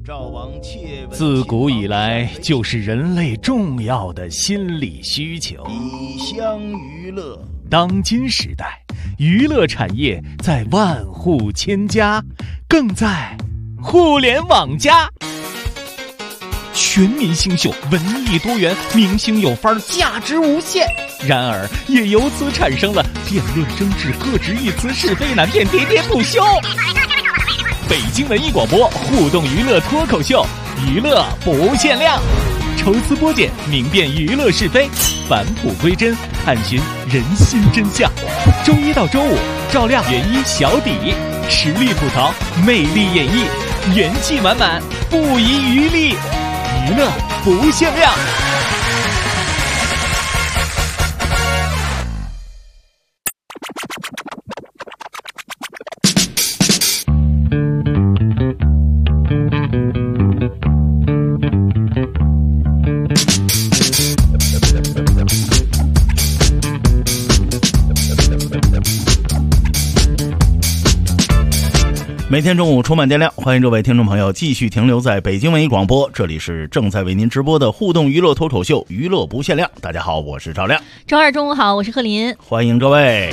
自古以来就是人类重要的心理需求。 以乡娱乐， 当今时代，娱乐产业在万户千家，更在互联网加。全民新秀，文艺多元，明星有范儿，价值无限。然而，也由此产生了辩论争执、各执一词、是非难辨、喋喋不休。北京文艺广播互动娱乐脱口秀，娱乐不限量，抽丝剥茧，明辨娱乐是非，返璞归真，探寻人心真相。周一到周五，照亮原一小底，实力吐槽，魅力演绎，元气满满，不遗余力，娱乐不限量。 每天中午充满电量，欢迎各位听众朋友继续停留在北京文艺广播，这里是正在为您直播的互动娱乐脱口秀，娱乐不限量。大家好，我是赵亮。 周二中午好，我是贺林， 欢迎各位。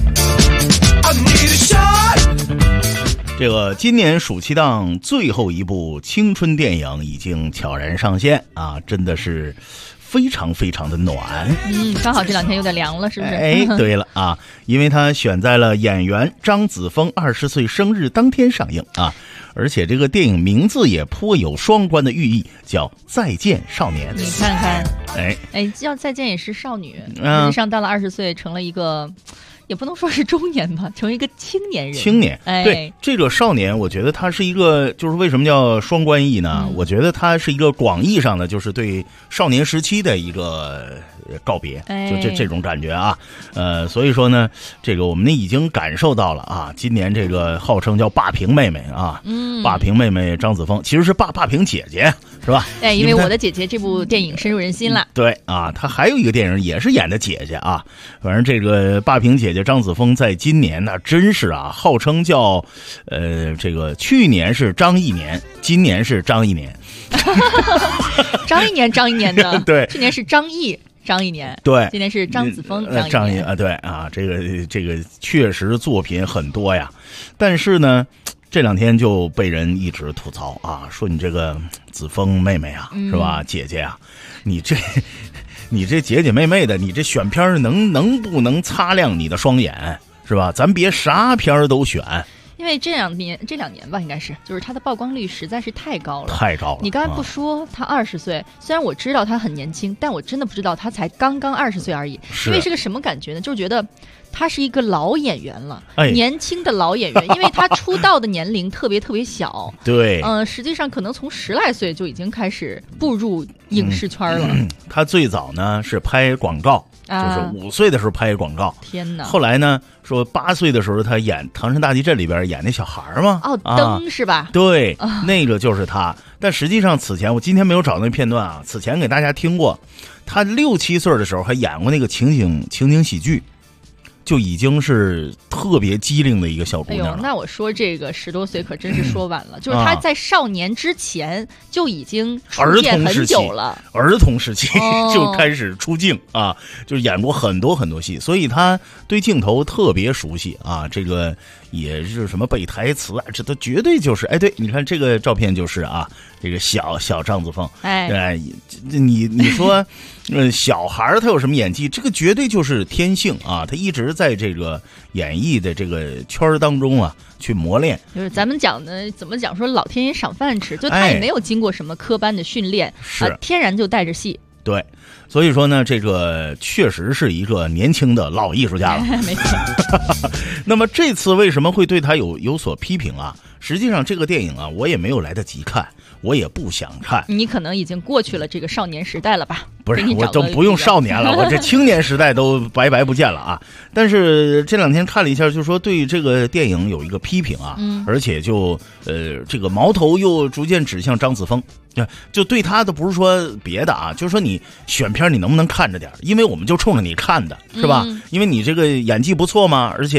这个今年暑期档最后一部青春电影已经悄然上线啊，真的是非常非常的暖。 刚好这两天有点凉了，是不是？ 哎，对了啊，因为它选在了演员张子枫20岁生日当天上映啊，而且这个电影名字也颇有双关的寓意，叫《再见少年》。 你看看， 哎， 叫再见也是少女，实际上到了20岁成了一个。也不能说是中年吧，成为一个青年人。 青年，对这个少年，我觉得他是一个，就是为什么叫双关意呢？我觉得他是一个广义上的，就是对少年时期的一个告别，就这种感觉啊。所以说呢，这个我们已经感受到了啊。今年这个号称叫霸屏妹妹啊，霸屏妹妹张子枫其实是霸屏姐姐，是吧？ 哎，因为我的姐姐这部电影深入人心了。 对啊，她还有一个电影也是演的姐姐啊。反正这个霸屏姐姐张子枫在今年呢，真是啊，号称叫这个去年是张一年，今年是张一年。 张一年的， 对， 去年是张一年， 对， 今年是张子枫张一年啊，对啊，这个确实作品很多呀，但是呢，这两天就被人一直吐槽啊，说你这个子枫妹妹啊，是吧，姐姐啊，你这姐姐妹妹的，你这选片能不能擦亮你的双眼，是吧？咱别啥片都选。 因为这两年吧，应该是，就是他的曝光率实在是太高了。你刚才不说他20岁，虽然我知道他很年轻，但我真的不知道他才刚刚20岁而已。因为是个什么感觉呢？就是觉得他是一个老演员了，年轻的老演员，因为他出道的年龄特别特别小。 对， 实际上可能从10来岁就已经开始步入影视圈了。 他最早呢是拍广告。就是5岁的时候拍广告， 天哪！ 后来呢，说8岁的时候他演《唐山大地震》里边演那小孩嘛， 灯是吧？ 对，那个就是他。但实际上此前我今天没有找那片段啊，此前给大家听过，他6、7岁的时候还演过那个情景喜剧。就已经是特别机灵的一个小姑娘了。 那我说这个10多岁可真是说晚了，就是她在少年之前就已经出现很久了， 儿童时期就开始出镜啊，就是演过很多很多戏，所以她对镜头特别熟悉啊。这个也是什么背台词啊，这都绝对就是对，你看这个照片就是啊，这个小张子枫，你说。小孩他有什么演技？这个绝对就是天性啊！他一直在这个演艺的这个圈当中啊，去磨练。 就是咱们讲的怎么讲说老天爷赏饭吃，就他也没有经过什么科班的训练，天然就带着戏。 对，所以说呢，这个确实是一个年轻的老艺术家了。 没错。 那么这次为什么会对他有所批评啊？实际上这个电影啊，我也没有来得及看。我也不想看， 你可能已经过去了这个少年时代了吧？ 不是，我都不用少年了，我这青年时代都白不见了啊！但是这两天看了一下，就说对这个电影有一个批评啊，而且就这个矛头又逐渐指向张子枫，就对他的不是说别的啊，就是说你选片你能不能看着点，因为我们就冲着你看的是吧？因为你这个演技不错嘛，而且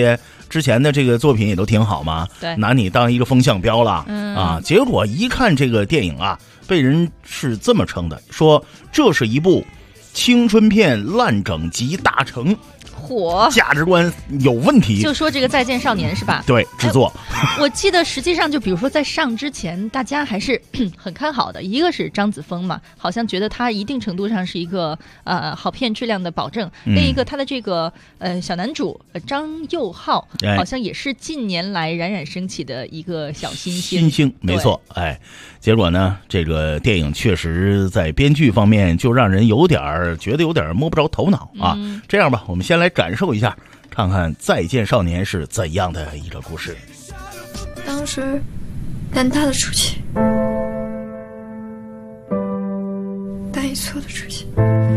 之前的这个作品也都挺好嘛， 对， 拿你当一个风向标了，啊，结果一看这个电影啊，被人是这么称的，说这是一部青春片烂整集大成。 火价值观有问题， 就说这个《再见少年》是吧？ 对，制作。 我记得实际上就比如说在上之前，大家还是很看好的。一个是张子枫嘛，好像觉得他一定程度上是一个好片质量的保证。另一个他的这个小男主张佑浩，好像也是近年来冉冉升起的一个小新星。 新星，没错，哎。结果呢，这个电影确实在编剧方面就让人觉得有点摸不着头脑啊。这样吧，我们先来感受一下，看看《再见少年》是怎样的一个故事。 当时南大的出息，大一错的出息。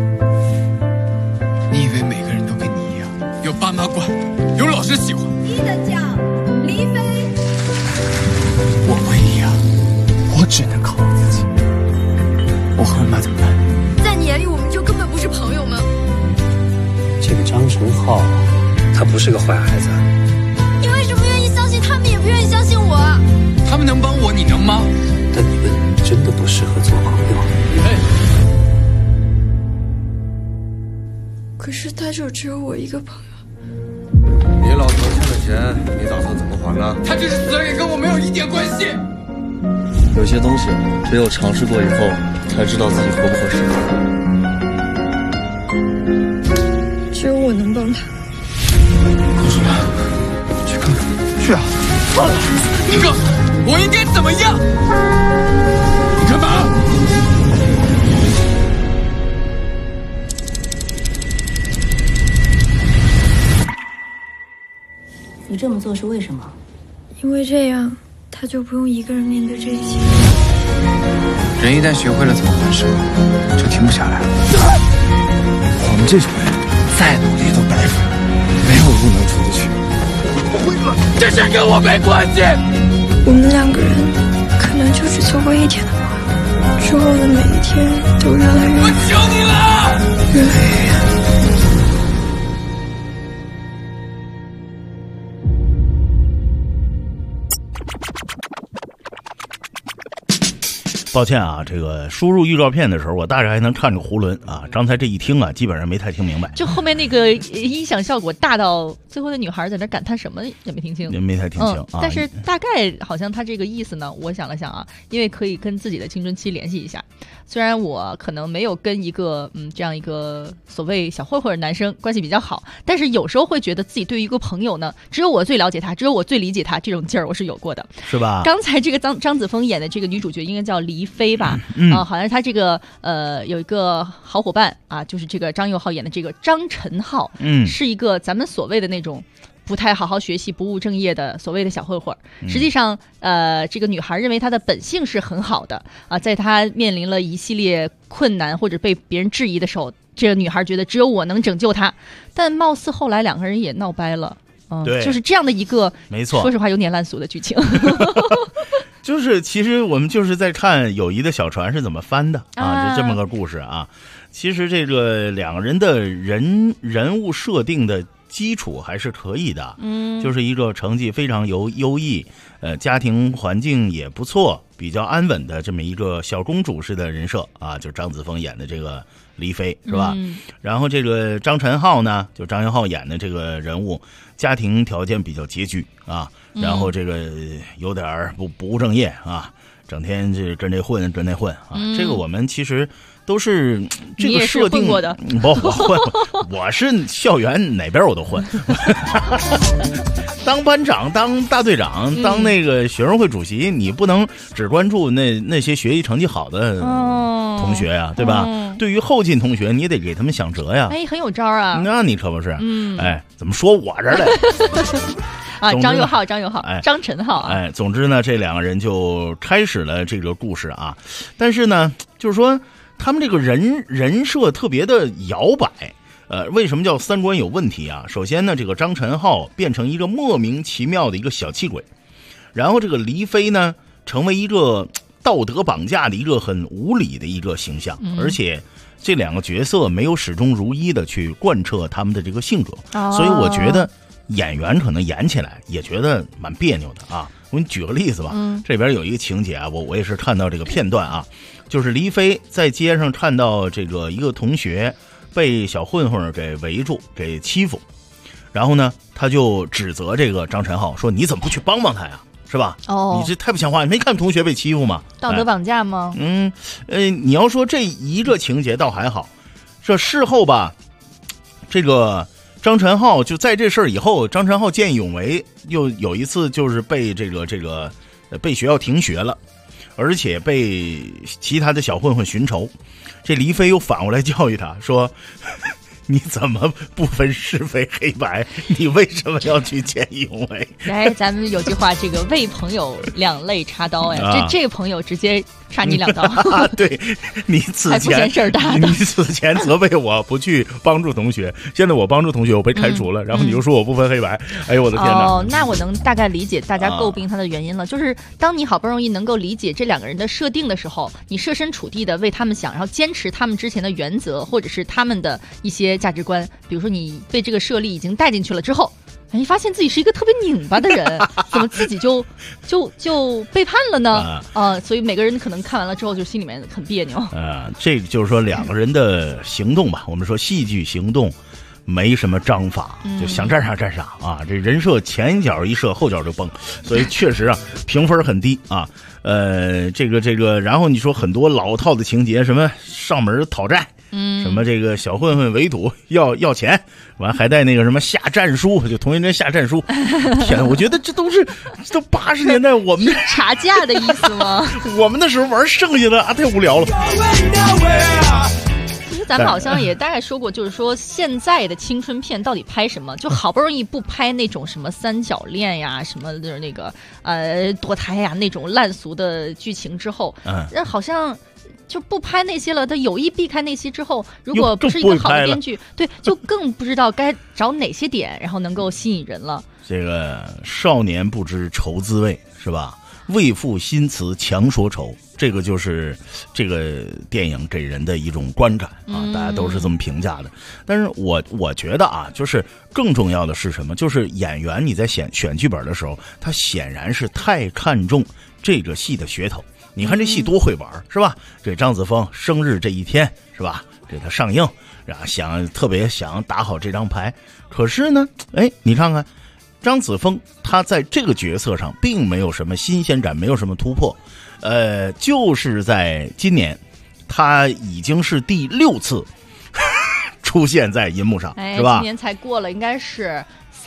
你以为每个人都跟你一样，有爸妈管，有老师喜欢？ 一等奖，黎飞。 我不一样，我只能靠我自己。我和妈怎么办？ 在你眼里，我们就根本不是朋友吗？ 这个张晨浩，他不是个坏孩子。 你为什么愿意相信他们，也不愿意相信我？ 他们能帮我，你能吗？ 但你们真的不适合做朋友。 可是他就只有我一个朋友。 你老头欠的钱，你打算怎么还呢？ 他就是死了，也跟我没有一点关系。 有些东西只有尝试过以后，才知道自己合不合适。 只有我能帮他。 告诉他，去看看，去啊！你告诉我，我应该怎么样？你干嘛？ 你这么做是为什么？ 因为这样，他就不用一个人面对这一切。 人一旦学会了怎么还手，就停不下来了。 我们这种人再努力都白费，没有路能出得去。我会了， 这事跟我没关系。 我们两个人可能就只做过一天的朋友，之后的每一天都越来越远。 我求你了， 越来越远。 抱歉啊，这个输入预告片的时候，我大概还能看着囫囵啊。刚才这一听啊，基本上没太听明白。 就后面那个音响效果大到最后的女孩在那感叹什么也没听清， 也没太听清啊。 但是大概好像他这个意思呢，我想了想啊，因为可以跟自己的青春期联系一下。虽然我可能没有跟一个这样一个所谓小混混男生关系比较好，但是有时候会觉得自己对于一个朋友呢，只有我最了解他，只有我最理解他，这种劲儿我是有过的， 是吧？ 刚才这个张子枫演的这个女主角应该叫黎飞吧？好像他这个有一个好伙伴啊，就是这个张佑浩演的这个张晨浩，是一个咱们所谓的那种不太好好学习、不务正业的所谓的小混混。实际上，这个女孩认为她的本性是很好的啊，在她面临了一系列困难或者被别人质疑的时候，这个女孩觉得只有我能拯救她。但貌似后来两个人也闹掰了， 对， 就是这样的一个， 没错， 说实话有点烂俗的剧情。 就是其实我们就是在看友谊的小船是怎么翻的啊，就这么个故事啊。其实这个两个人的人物设定的基础还是可以的，就是一个成绩非常优异，家庭环境也不错，比较安稳的这么一个小公主式的人设啊，就张子枫演的这个黎飞是吧？然后这个张晨浩呢，就张元浩演的这个人物，家庭条件比较拮据啊，然后这个有点不务正业啊，整天这跟这混跟那混啊，这个我们其实都是这个设定过的。 不，我是校园哪边我都混，当班长、当大队长、当那个学生会主席，你不能只关注那些学习成绩好的同学呀，对吧？对于后进同学，你也得给他们想辙呀。 哎，很有招啊！ 那你可不是，哎，怎么说我这儿来？ 啊，张佑浩， 哎， 张晨浩啊， 哎，总之呢，这两个人就开始了这个故事啊。但是呢，就是说他们这个人设特别的摇摆。为什么叫三观有问题啊？首先呢，这个张晨浩变成一个莫名其妙的一个小气鬼，然后这个黎飞呢，成为一个道德绑架的一个很无理的一个形象，而且这两个角色没有始终如一的去贯彻他们的这个性格，所以我觉得演员可能演起来也觉得蛮别扭的啊。我给你举个例子吧，这边有一个情节啊，我也是看到这个片段啊，就是黎飞在街上看到这个一个同学被小混混给围住给欺负，然后呢他就指责这个张晨浩说你怎么不去帮帮他呀，是吧？你这太不像话，你没看同学被欺负吗？ 道德绑架吗？ 你要说这一个情节倒还好，这事后吧，这个张晨浩就在这事儿以后，张晨浩见义勇为，又有一次就是被被学校停学了，而且被其他的小混混寻仇，这黎飞又反过来教育他说你怎么不分是非黑白？你为什么要去见义勇为？ 来，咱们有句话，这个为朋友两肋插刀呀，这个朋友直接插你2刀。 对，你此前责备我不去帮助同学，现在我帮助同学，我被开除了，然后你又说我不分黑白，哎呦我的天哪！ 那我能大概理解大家诟病他的原因了，就是当你好不容易能够理解这2个人的设定的时候，你设身处地的为他们想，然后坚持他们之前的原则，或者是他们的一些价值观，比如说你被这个设立已经带进去了之后，你发现自己是一个特别拧巴的人，怎么自己就背叛了呢？所以每个人可能看完了之后就心里面很别扭。 这就是说2个人的行动吧，我们说戏剧行动没什么章法，就想站啥站啥啊！这人设前脚一射，后脚就崩，所以确实啊，评分很低啊。这个，然后你说很多老套的情节，什么上门讨债。什么这个小混混围堵要钱，完还带那个什么下战书，就同学间下战书。天，我觉得这都80年代我们查价的意思吗？ 我们那时候玩剩下的太无聊了。 其实咱们好像也大概说过，就是说现在的青春片到底拍什么？就好不容易不拍那种什么三角恋呀，什么就是那个堕胎呀那种烂俗的剧情之后，好像。就不拍那些了，他有意避开那些之后，如果不是一个好的编剧，对，就更不知道该找哪些点，然后能够吸引人了。 这个少年不知愁滋味，是吧？为赋新词强说愁，这个就是这个电影给人的一种观感啊，大家都是这么评价的。但是我觉得啊，就是更重要的是什么？就是演员你在选剧本的时候，他显然是太看重这个戏的噱头。你看这戏多会玩，是吧？这张子枫生日这一天，是吧？这他上映，然后特别想打好这张牌。可是呢，你看看张子枫，他在这个角色上并没有什么新鲜感，没有什么突破。就是在今年，他已经是第6次出现在银幕上，是吧？ 今年才过了，应该是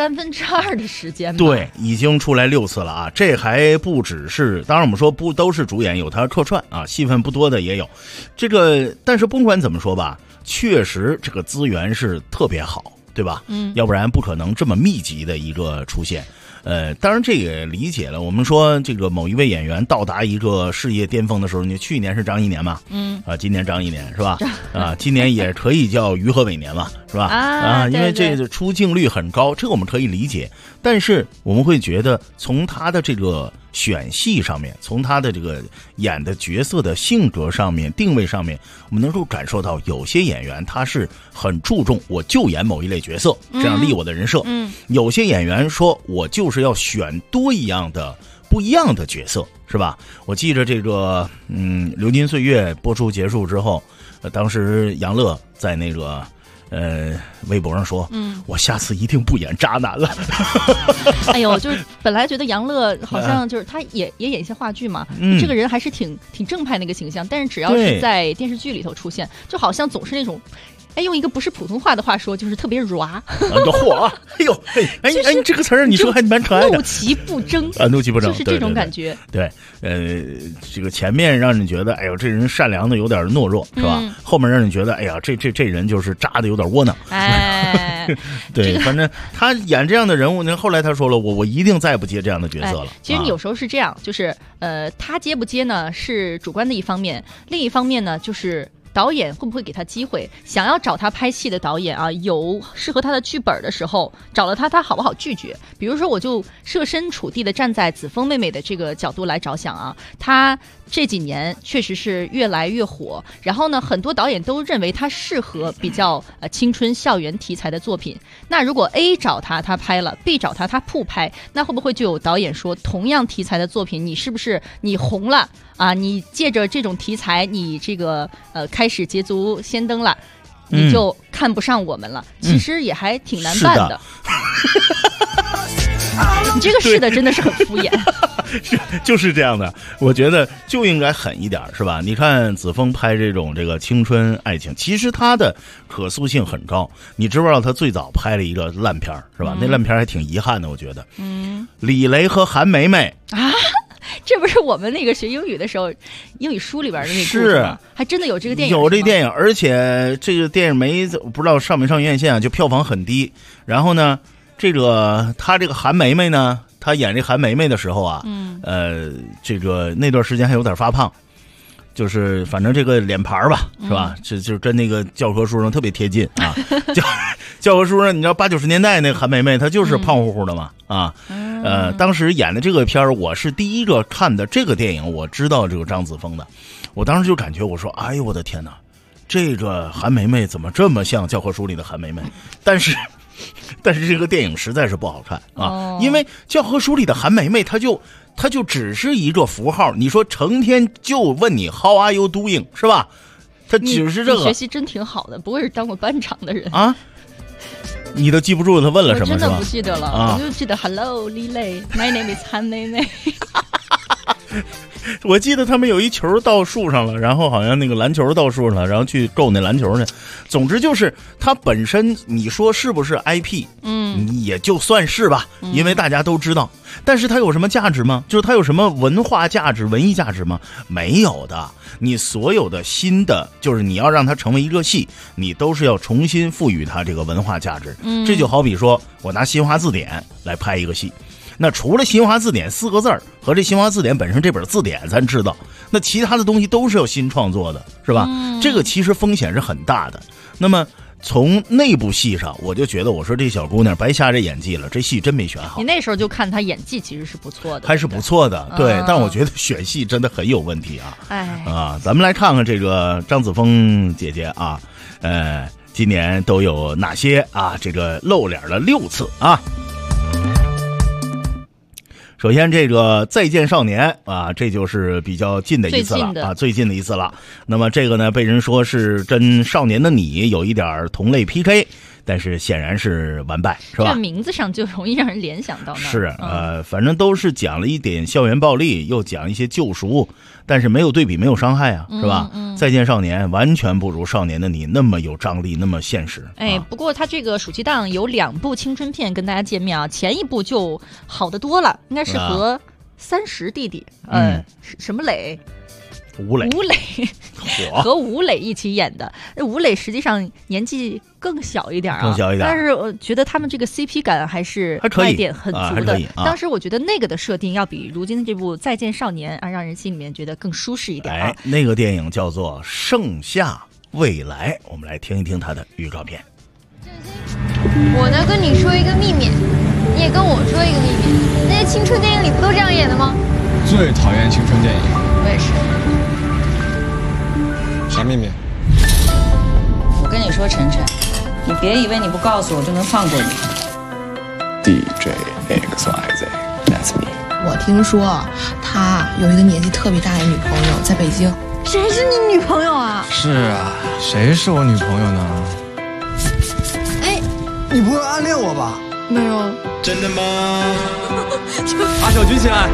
2/3的时间吧。 对，已经出来6次了啊！这还不只是，当然我们说不都是主演，有他客串啊，戏份不多的也有。但是不管怎么说吧，确实这个资源是特别好，对吧？要不然不可能这么密集的一个出现。当然这也理解了。我们说这个某一位演员到达一个事业巅峰的时候，你去年是张一年嘛，今年张一年是吧？今年也可以叫于和伟年嘛，是吧？因为这个出镜率很高，这个我们可以理解。但是我们会觉得，从他的这个选戏上面，从他的这个演的角色的性格上面、定位上面，我们能够感受到有些演员他是很注重我就演某一类角色，这样立我的人设。有些演员说我就是要选不一样的角色，是吧？我记着这个流金岁月播出结束之后，当时杨乐在那个微博上说，我下次一定不演渣男了。 哎呦，就是本来觉得杨乐好像就是他也演一些话剧嘛，这个人还是挺正派那个形象，但是只要是在电视剧里头出现，就好像总是那种。用一个不是普通话的话说，就是特别软。 嚯！哎呦，你这个词儿你说还蛮可爱的。 怒其不争啊，怒其不争， 就是这种感觉。 对，这个前面让人觉得，哎呦，这人善良的有点懦弱，是吧？后面让人觉得，哎呀，这人就是渣的有点窝囊。对，反正他演这样的人物，后来他说了，我一定再不接这样的角色了。 其实你有时候是这样，就是他接不接呢是主观的一方面，另一方面呢就是。导演会不会给他机会？想要找他拍戏的导演啊，有适合他的剧本的时候，找了他好不好拒绝？比如说，我就设身处地的站在子枫妹妹的这个角度来着想啊，她这几年确实是越来越火，然后呢，很多导演都认为他适合比较青春校园题材的作品。那如果 A 找他拍了， B 找他不拍，那会不会就有导演说，同样题材的作品，你是不是你红了啊？你借着这种题材，你这个开始捷足先登了，你就看不上我们了？其实也还挺难办的。你这个是的，真的是很敷衍。 就是这样的，我觉得就应该狠一点，是吧？你看子枫拍这个青春爱情，其实他的可塑性很高。你知不知道他最早拍了一个烂片，是吧？那烂片还挺遗憾的，我觉得。李雷和韩梅梅啊，这不是我们那个学英语的时候英语书里边的那个故事吗？还真的有这个电影？ 有这电影，而且这个电影不知道上没上院线啊，就票房很低。然后呢，他这个韩梅梅呢，他演这韩梅梅的时候啊，那段时间还有点发胖，就是反正这个脸盘吧，是吧？就跟那个教科书上特别贴近啊。教科书上，你知道80、90年代那个韩梅梅，她就是胖乎乎的嘛啊。当时演的这个片儿，我是第一个看的这个电影，我知道这个张子枫的，我当时就感觉我说，哎呦我的天哪，这个韩梅梅怎么这么像教科书里的韩梅梅？但是这个电影实在是不好看啊，因为教科书里的韩梅梅，她就只是一个符号，你说成天就问你 How are you doing， 是吧？她只是这个。 你学习真挺好的，不会是当过班长的人啊？你都记不住他问了什么？ 我真的不记得了，我就记得 Hello 李磊 ，My name is 韩梅梅。 我记得他们有一球到树上了，然后好像那个篮球到树上了，然后去够那篮球去。总之就是它本身，你说是不是 IP？也就算是吧，因为大家都知道。但是它有什么价值吗？就是它有什么文化价值、文艺价值吗？没有的。你所有的新的，就是你要让它成为一个戏，你都是要重新赋予它这个文化价值。这就好比说我拿新华字典来拍一个戏。那除了新华字典4个字和这新华字典本身这本字典咱知道，那其他的东西都是要新创作的，是吧？这个其实风险是很大的。那么从内部戏上，我就觉得，我说这小姑娘白瞎这演技了，这戏真没选好。 你那时候就看她演技其实是不错的， 还是不错的，对。但我觉得选戏真的很有问题啊！咱们来看看这个张子枫姐姐啊，今年都有哪些啊？这个露脸了6次啊！首先，这个再见少年啊，这就是比较近的一次了啊，最近的一次了。那么这个呢，被人说是跟少年的你有一点同类 PK， 但是显然是完败，是吧？ 这名字上就容易让人联想到那。 是反正都是讲了一点校园暴力，又讲一些救赎，但是没有对比，没有伤害啊，是吧？再见少年完全不如少年的你那么有张力，那么现实。 不过他这个暑期档有2部青春片跟大家见面啊，前一部就好得多了，应该是和30弟弟，什么磊。吴磊和吴磊一起演的，吴磊实际上年纪更小一点啊，但是我觉得他们这个 CP 感还是卖点很足的。当时我觉得那个的设定要比如今这部《再见少年》让人心里面觉得更舒适一点那个电影叫做《盛夏未来》，我们来听一听它的预告片。 我呢跟你说一个秘密，你也跟我说一个秘密。那些青春电影里不都这样演的吗？ 最讨厌青春电影。 我也是。 啥秘密？ 我跟你说，晨晨，你别以为你不告诉我就能放过你。 DJ XYZ, that's me。 我听说他有一个年纪特别大的女朋友在北京。 谁是你女朋友啊？ 是啊，谁是我女朋友呢？ 哎， 你不会暗恋我吧？ 没有。 真的吗？把手举起来。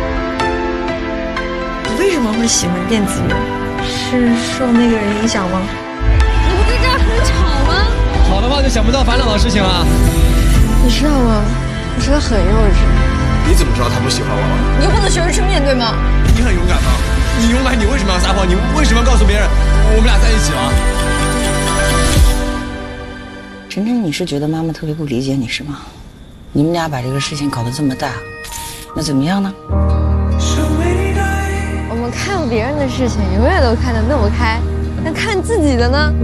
你为什么会喜欢电子乐？是受那个人影响吗？你不在这儿很吵吗？ 吵的话就想不到烦恼的事情了。 你知道吗？我真的很幼稚。 你怎么知道他不喜欢我？ 你又不能学着去面对吗？ 你很勇敢吗？你勇敢，你为什么要撒谎？你为什么要告诉别人我们俩在一起了？ 晨晨，你是觉得妈妈特别不理解你是吗？你们俩把这个事情搞得这么大，那怎么样呢？ 我们看别人的事情永远都看得那么开，那看自己的呢？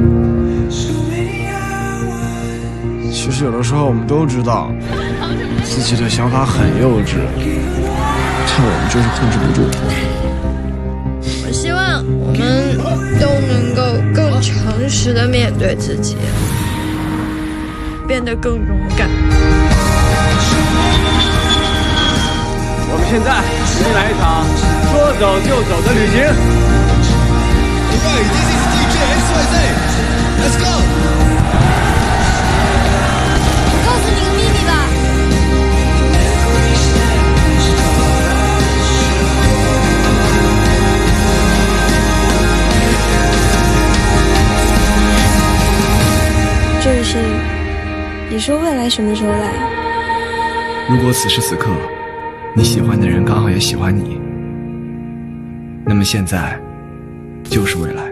其实有的时候我们都知道自己的想法很幼稚，但我们就是控制不住。 我希望我们都能够更诚实的面对自己，变得更勇敢。 我们现在一起来一场说走就走的旅行。 Alright, this is DJ XYZ. Let's go. 我告诉你个秘密吧。 郑信，你说未来什么时候来？ 如果此时此刻，你喜欢的人刚好也喜欢你，那么现在就是未来。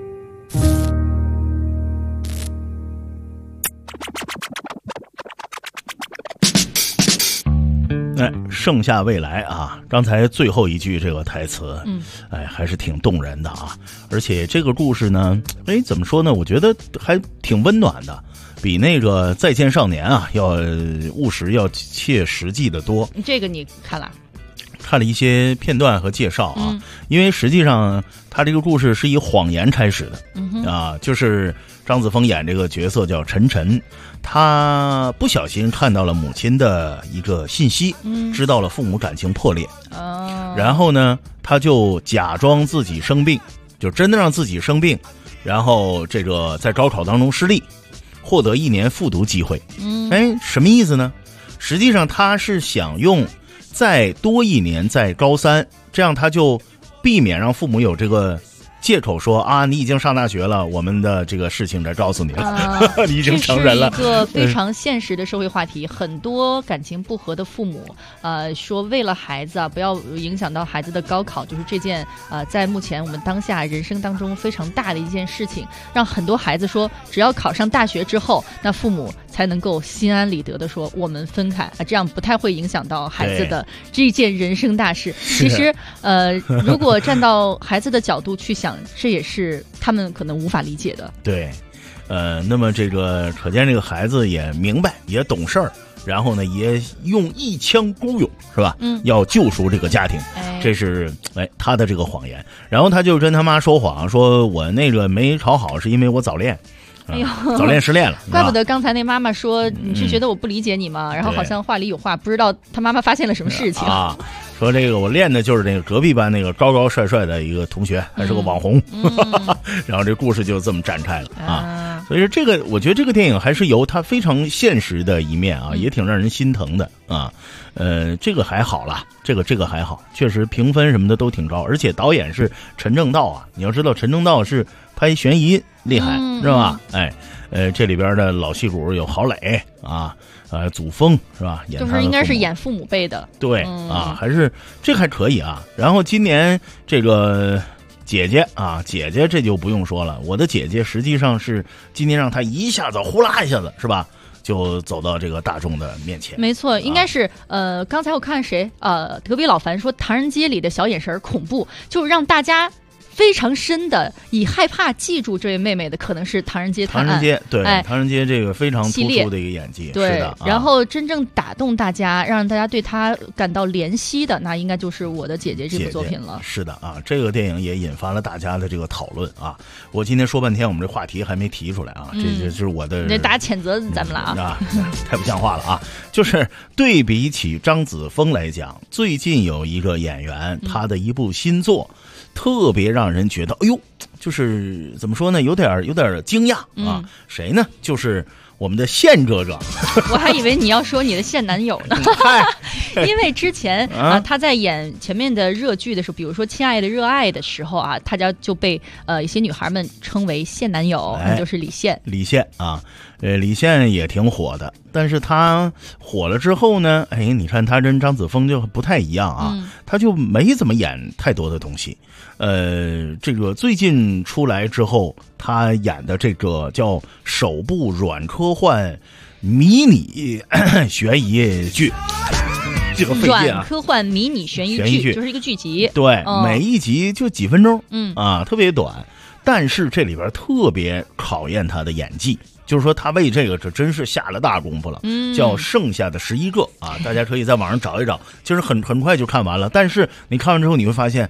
盛夏未来啊，刚才最后一句这个台词，还是挺动人的啊。而且这个故事呢，怎么说呢？我觉得还挺温暖的，比那个《再见少年》啊要务实、要切实际的多。 这个你看了？ 看了一些片段和介绍啊，因为实际上他这个故事是以谎言开始的，啊，就是张子枫演这个角色叫陈晨，他不小心看到了母亲的一个信息，知道了父母感情破裂，然后呢，他就假装自己生病，就真的让自己生病，然后这个在高考当中失利，获得1年复读机会。什么意思呢？实际上他是想用再多1年在高3，这样他就避免让父母有这个借口说啊，你已经上大学了，我们的这个事情该告诉你了，你已经成人了。 这是一个非常现实的社会话题，很多感情不和的父母，说为了孩子啊，不要影响到孩子的高考，就是这件在目前我们当下人生当中非常大的一件事情，让很多孩子说，只要考上大学之后，那父母才能够心安理得的说我们分开啊，这样不太会影响到孩子的这件人生大事。其实如果站到孩子的角度去想，这也是他们可能无法理解的。 对，那么这个可见这个孩子也明白，也懂事儿，然后呢也用一腔孤勇，是吧？要救赎这个家庭，这是他的这个谎言。然后他就跟他妈说谎，说我那个没考好是因为我早恋。 哎呦， 早恋失恋了， 怪不得刚才那妈妈说你是觉得我不理解你吗？然后好像话里有话，不知道他妈妈发现了什么事情啊。说这个我练的就是那个隔壁班那个高高帅帅的一个同学，还是个网红，然后这故事就这么展开了啊。所以说这个我觉得这个电影还是有它非常现实的一面啊，也挺让人心疼的啊。这个还好啦，这个还好，确实评分什么的都挺高，而且导演是陈正道啊。你要知道陈正道是拍悬疑厉害，是吧？这里边的老戏骨有郝蕾啊，祖峰是吧？ 就是应该是演父母辈的， 对啊，还是这个还可以啊。然后今年这个姐姐啊，姐姐这就不用说了，我的姐姐实际上是今年让她一下子呼啦一下子是吧？就走到这个大众的面前。 没错，应该是刚才我看谁隔壁老樊说《唐人街》里的小眼神恐怖，就让大家非常深的以害怕记住这位妹妹的可能是《唐人街探案》。 唐人街对，唐人街这个非常突出的一个演技， 对是的。 然后真正打动大家，让大家对她感到怜惜的，那应该就是《我的姐姐》这部作品了。 是的啊，这个电影也引发了大家的这个讨论啊。我今天说半天，我们这话题还没提出来啊，这就是我的。 那大家谴责咱们了啊，太不像话了啊！就是对比起张子枫来讲，最近有一个演员，他的一部新作。特别让人觉得，哎呦，就是怎么说呢，有点惊讶啊！谁呢？就是我们的宪哥哥。 我还以为你要说你的现男友呢，因为之前他在演前面的热剧的时候，比如说《亲爱的热爱》的时候啊，他家就被一些女孩们称为现男友，那就是李现。 李现啊，李现也挺火的，但是他火了之后呢，你看他跟张子枫就不太一样啊，他就没怎么演太多的东西。这个最近出来之后，他演的这个叫首部软科幻迷你悬疑剧，这个费劲啊！ 软科幻迷你悬疑剧就是一个剧集， 对，每一集就几分钟，特别短，但是这里边特别考验他的演技。就是说他为这个这真是下了大功夫了，叫剩下的11个啊，大家可以在网上找一找，就是很快就看完了。但是你看完之后你会发现，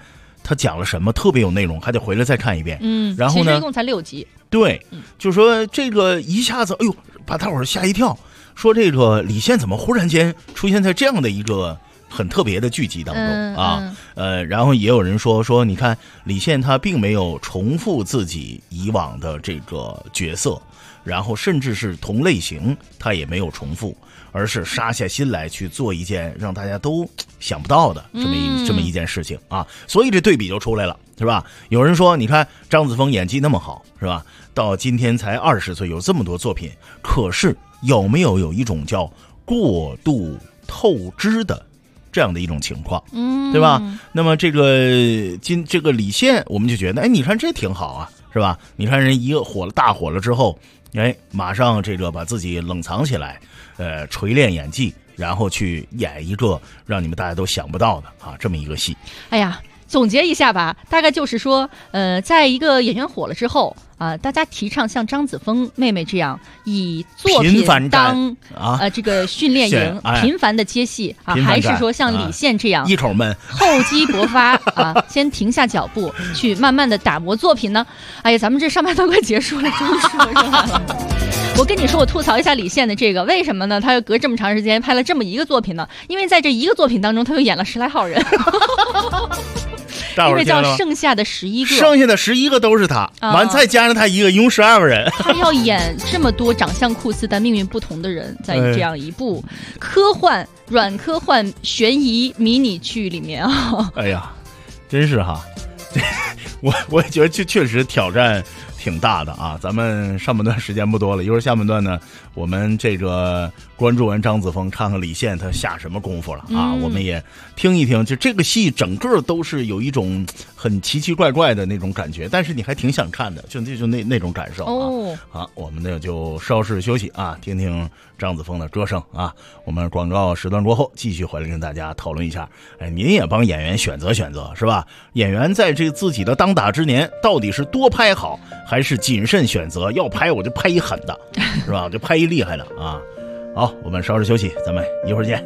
他讲了什么，特别有内容，还得回来再看一遍。然后呢， 其实一共才6集。 对，就说这个一下子，哎呦，把大伙儿吓一跳，说这个李现怎么忽然间出现在这样的一个很特别的剧集当中啊？然后也有人说，你看李现他并没有重复自己以往的这个角色，然后甚至是同类型他也没有重复，而是杀下心来去做一件让大家都想不到的这么一件事情啊，所以这对比就出来了，是吧？有人说，你看张子枫演技那么好，是吧？到今天才20岁，有这么多作品，可是有没有一种叫过度透支的这样的一种情况，对吧？那么这个李现，我们就觉得，哎，你看这挺好啊，是吧？你看人一个大火了之后，哎，马上这个把自己冷藏起来，锤炼演技，然后去演一个让你们大家都想不到的啊这么一个戏。 哎呀，总结一下吧，大概就是说，在一个演员火了之后啊，大家提倡像张子枫妹妹这样以作品当这个训练营，频繁的接戏啊，还是说像李现这样一口闷厚积薄发啊，先停下脚步去慢慢的打磨作品呢？哎呀，咱们这上半段快结束了，终于说上来了。我跟你说，我吐槽一下李现的这个，为什么呢？他又隔这么长时间拍了这么一个作品呢？因为在这一个作品当中，他又演了10来号人。因为叫剩下的11个， 剩下的11个都是他，完再加上他一个，一共12个人。 他要演这么多长相酷似但命运不同的人，在这样一部科幻、软科幻、悬疑迷你剧里面啊。 哎呀，真是哈，我也觉得确实挑战挺大的啊。咱们上半段时间不多了，一会儿下半段呢，我们这个关注完张子枫，看看李现他下什么功夫了啊。我们也听一听，就这个戏整个都是有一种很奇奇怪怪的那种感觉，但是你还挺想看的，就那种感受啊。好，我们呢就稍事休息啊，听听张子枫的歌声啊。我们广告时段过后继续回来跟大家讨论一下。哎，您也帮演员选择选择是吧？演员在这自己的当打之年，到底是多拍好，还是谨慎选择？要拍我就拍一狠的，是吧？我就拍一厉害的啊。好，我们稍事休息，咱们一会儿见。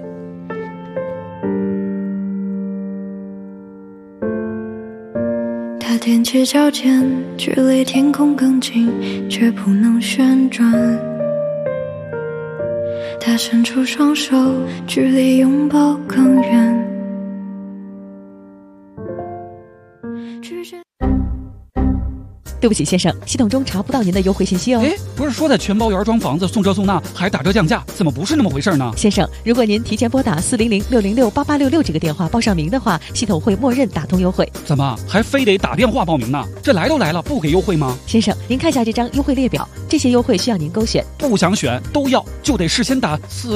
他踮起脚尖，距离天空更近，却不能旋转。他伸出双手，距离拥抱更远。 对不起，先生，系统中查不到您的优惠信息哦。 哎，不是说在全包圆装房子送这送那还打折降价，怎么不是那么回事呢？ 先生，如果您提前拨打400-606-8866这个电话报上名的话，系统会默认打通优惠。 怎么还非得打电话报名呢？这来都来了，不给优惠吗？ 先生，您看一下这张优惠列表，这些优惠需要您勾选。 不想选都要，就得事先打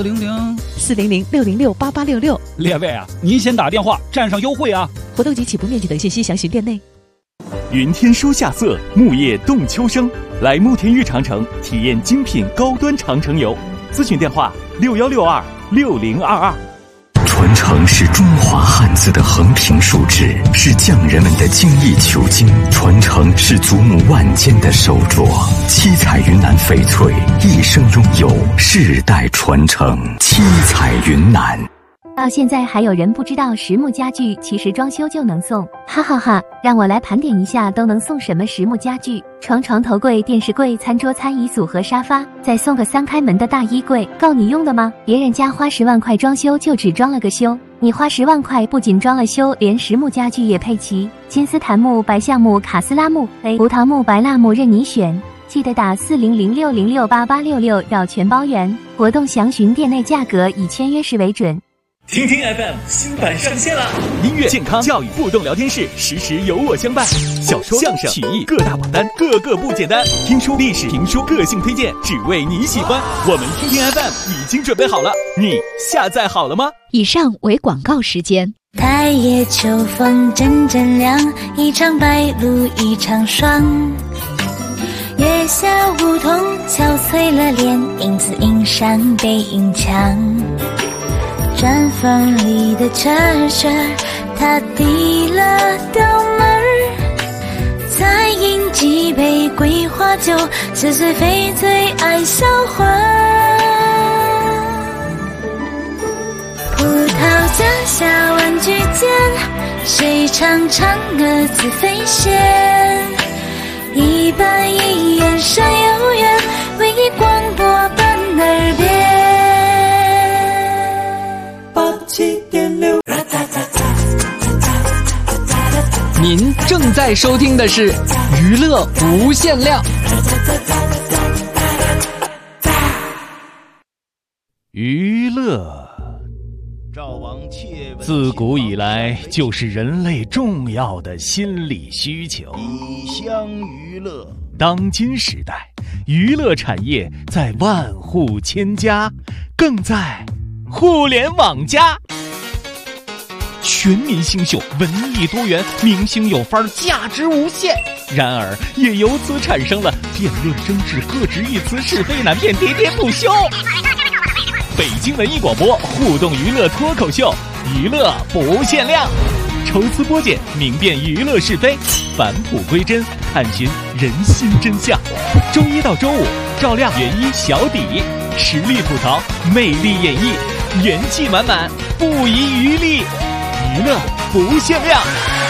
400-606-8866。 列位啊，您先打电话占上优惠啊！ 活动及起步面积等信息详询店内。 云天书夏色，木叶动秋声，来慕田峪长城体验精品高端长城游。咨询电话61626022。 传承是中华汉字的横平竖直，是匠人们的精益求精；传承是祖母万间的手镯。七彩云南翡翠一生拥有，世代传承。七彩云南。 到现在还有人不知道实木家具其实装修就能送，哈哈哈！让我来盘点一下都能送什么实木家具：床头柜、电视柜、餐桌、餐椅组和沙发，再送个3开门的大衣柜，够你用的吗？别人家花10万块装修就只装了个修，你花10万块不仅装了修，连实木家具也配齐，金丝檀木、白橡木、卡斯拉木、葡萄木、白蜡木任你选。记得打400-606-8866要全包圆，活动详询店内价格，以签约时为准。 听听 FM 新版上线了，音乐、健康、教育、互动聊天室，时时有我相伴。小说、相声、曲艺各大榜单，个个不简单。听书、历史、评书，个性推荐，只为你喜欢。我们听听 FM 已经准备好了，你下载好了吗？ 以上为广告时间。 太夜秋风阵阵凉，一场白露一场霜。月下梧桐憔悴了脸，影子映上背影墙。毡房里的车车，他递了刀门儿，再饮几杯桂花酒，似醉非醉爱销魂。葡萄架下玩具间， 谁唱嫦娥自飞仙？一板一眼上有缘，唯一广播伴耳边。 87.6，您正在收听的是娱乐无限量。 娱乐自古以来就是人类重要的心理需求。 一厢娱乐， 当今时代，娱乐产业在万户千家，更在互联网加。全民新秀，文艺多元，明星有范儿，价值无限。然而，也由此产生了辩论争执、各执一词、是非难辨，喋喋不休。北京文艺广播互动娱乐脱口秀，娱乐不限量，抽丝剥茧，明辨娱乐是非，返璞归真，探寻人心真相。周一到周五，照亮原一小底，实力吐槽，魅力演绎，元气满满，不遗余力，娱乐不限量。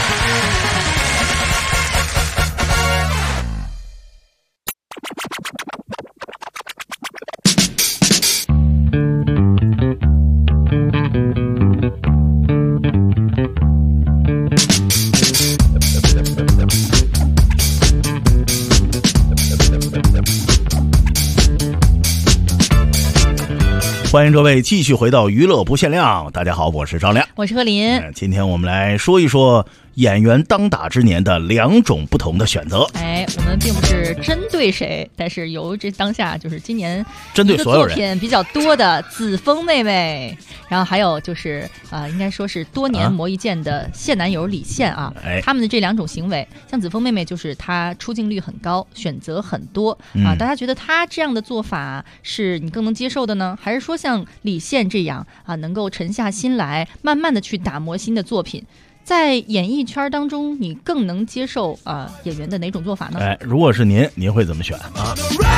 欢迎各位继续回到娱乐不限量。大家好，我是张亮， 我是贺林。 今天我们来说一说演员当打之年的两种不同的选择。 我们并不是针对谁，但是由这当下就是今年针对所有人作品比较多的子枫妹妹，然后还有就是应该说是多年磨一剑的现男友李现啊，他们的这两种行为，像子枫妹妹就是她出镜率很高，选择很多啊，大家觉得她这样的做法是你更能接受的呢，还是说像李现这样啊，能够沉下心来，慢慢的去打磨新的作品？在演艺圈当中，你更能接受演员的哪种做法呢？ 如果是您会怎么选啊？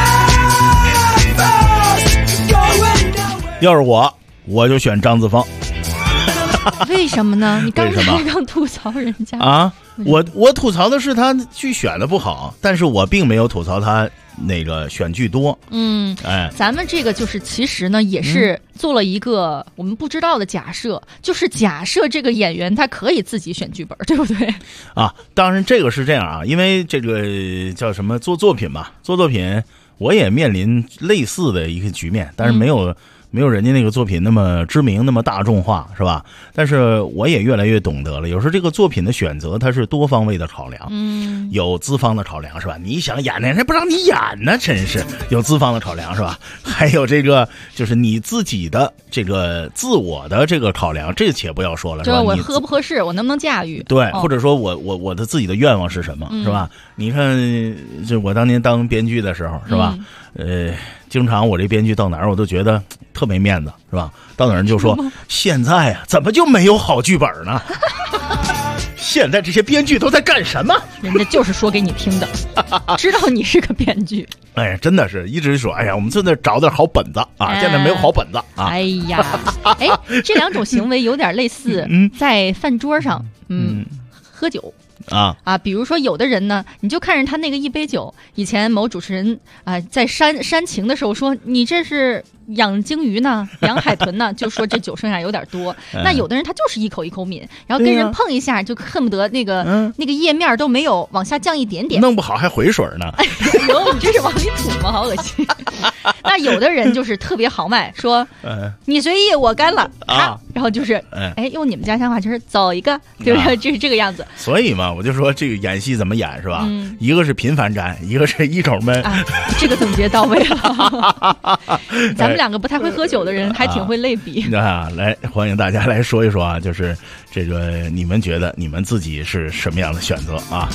要是我就选张子枫。 为什么呢？你刚才刚吐槽人家啊？我吐槽的是他剧选的不好，但是我并没有吐槽他那个选剧多。 咱们这个就是其实呢也是做了一个我们不知道的假设，就是假设这个演员他可以自己选剧本，对不对啊？当然这个是这样啊，因为这个叫什么做作品嘛，做作品我也面临类似的一个局面，但是没有人家那个作品那么知名，那么大众化，是吧？但是我也越来越懂得了，有时候这个作品的选择它是多方位的考量，有资方的考量，是吧？你想演的人家不让你演呢，真是有资方的考量，是吧？还有这个就是你自己的这个自我的这个考量，这且不要说了，是吧？ 我合不合适，我能不能驾驭？ 对，或者说我的自己的愿望是什么，是吧？你看，这我当年当编剧的时候，是吧？经常我这编剧到哪儿我都觉得特没面子，是吧？到哪儿就说现在啊，怎么就没有好剧本呢？现在这些编剧都在干什么？ 人家就是说给你听的，知道你是个编剧。 真的是一直说，我们正在找点好本子啊，现在没有好本子啊。 这两种行为有点类似，在饭桌上，喝酒。比如说有的人呢，你就看着他那个一杯酒，以前某主持人在煽情的时候说你这是养鲸鱼呢，养海豚呢，就说这酒剩下有点多。那有的人他就是一口一口抿，然后跟人碰一下就恨不得那个页面都没有往下降一点点， 弄不好还回水呢。 你这是往里吐吗？好恶心。那有的人就是特别豪迈，说你随意我干了然后就是用你们家乡话就是走一个，对不对？这是这个样子。 所以嘛，我就说这个演戏怎么演，是吧？一个是频繁沾，一个是一口闷。 这个总结到位了。咱们两个不太会喝酒的人还挺会类比。 来欢迎大家来说一说啊，就是这个你们觉得你们自己是什么样的选择啊？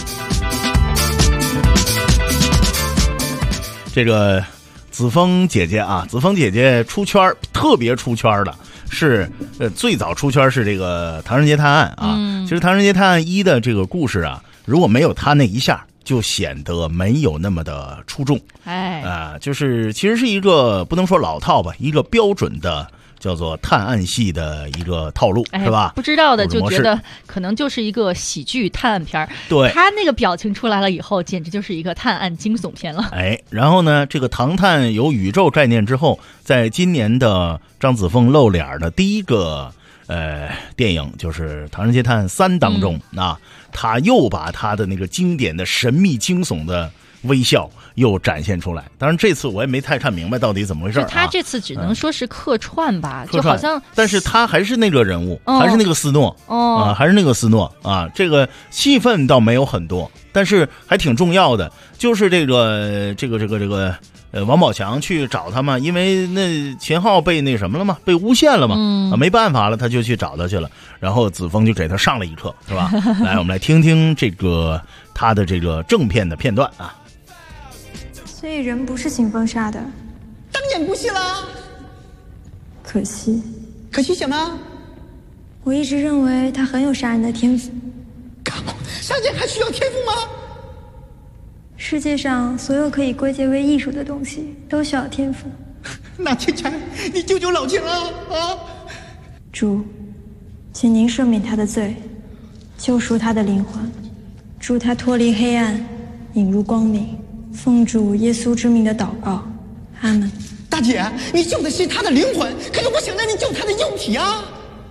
这个子枫姐姐啊，子枫姐姐出圈特别出圈的是最早出圈是这个《唐人街探案》啊。其实《唐人街探案1》的这个故事啊，如果没有他那一下，就显得没有那么的出众。就是其实是一个不能说老套吧，一个标准的叫做探案戏的一个套路，是吧？ 不知道的就觉得可能就是一个喜剧探案片。 对， 他那个表情出来了以后，简直就是一个探案惊悚片了。 然后呢，这个唐探有宇宙概念之后，在今年的张子枫露脸的第一个电影就是《唐人街探案3》当中他又把他的那个经典的神秘惊悚的微笑又展现出来。当然这次我也没太看明白到底怎么回事他这次只能说是客串吧，就好像但是他还是那个人物，还是那个斯诺还是那个斯诺这个戏份倒没有很多，但是还挺重要的，就是这个王宝强去找他嘛，因为那秦昊被那什么了嘛，被诬陷了嘛，没办法了，他就去找他去了，然后子枫就给他上了一课，是吧？来，我们来听听这个他的这个正片的片段啊。 所以人不是秦风杀的， 当然不是啦。 可惜什么？ 我一直认为他很有杀人的天赋。 杀人还需要天赋吗？ 世界上所有可以归结为艺术的东西都需要天赋。 那天才，你救救老秦啊！ 主，请您赦免他的罪，救赎他的灵魂，助他脱离黑暗，引入光明。奉主耶稣之名的祷告，阿门。 大姐，你救的是他的灵魂，可是我想让你救他的肉体啊！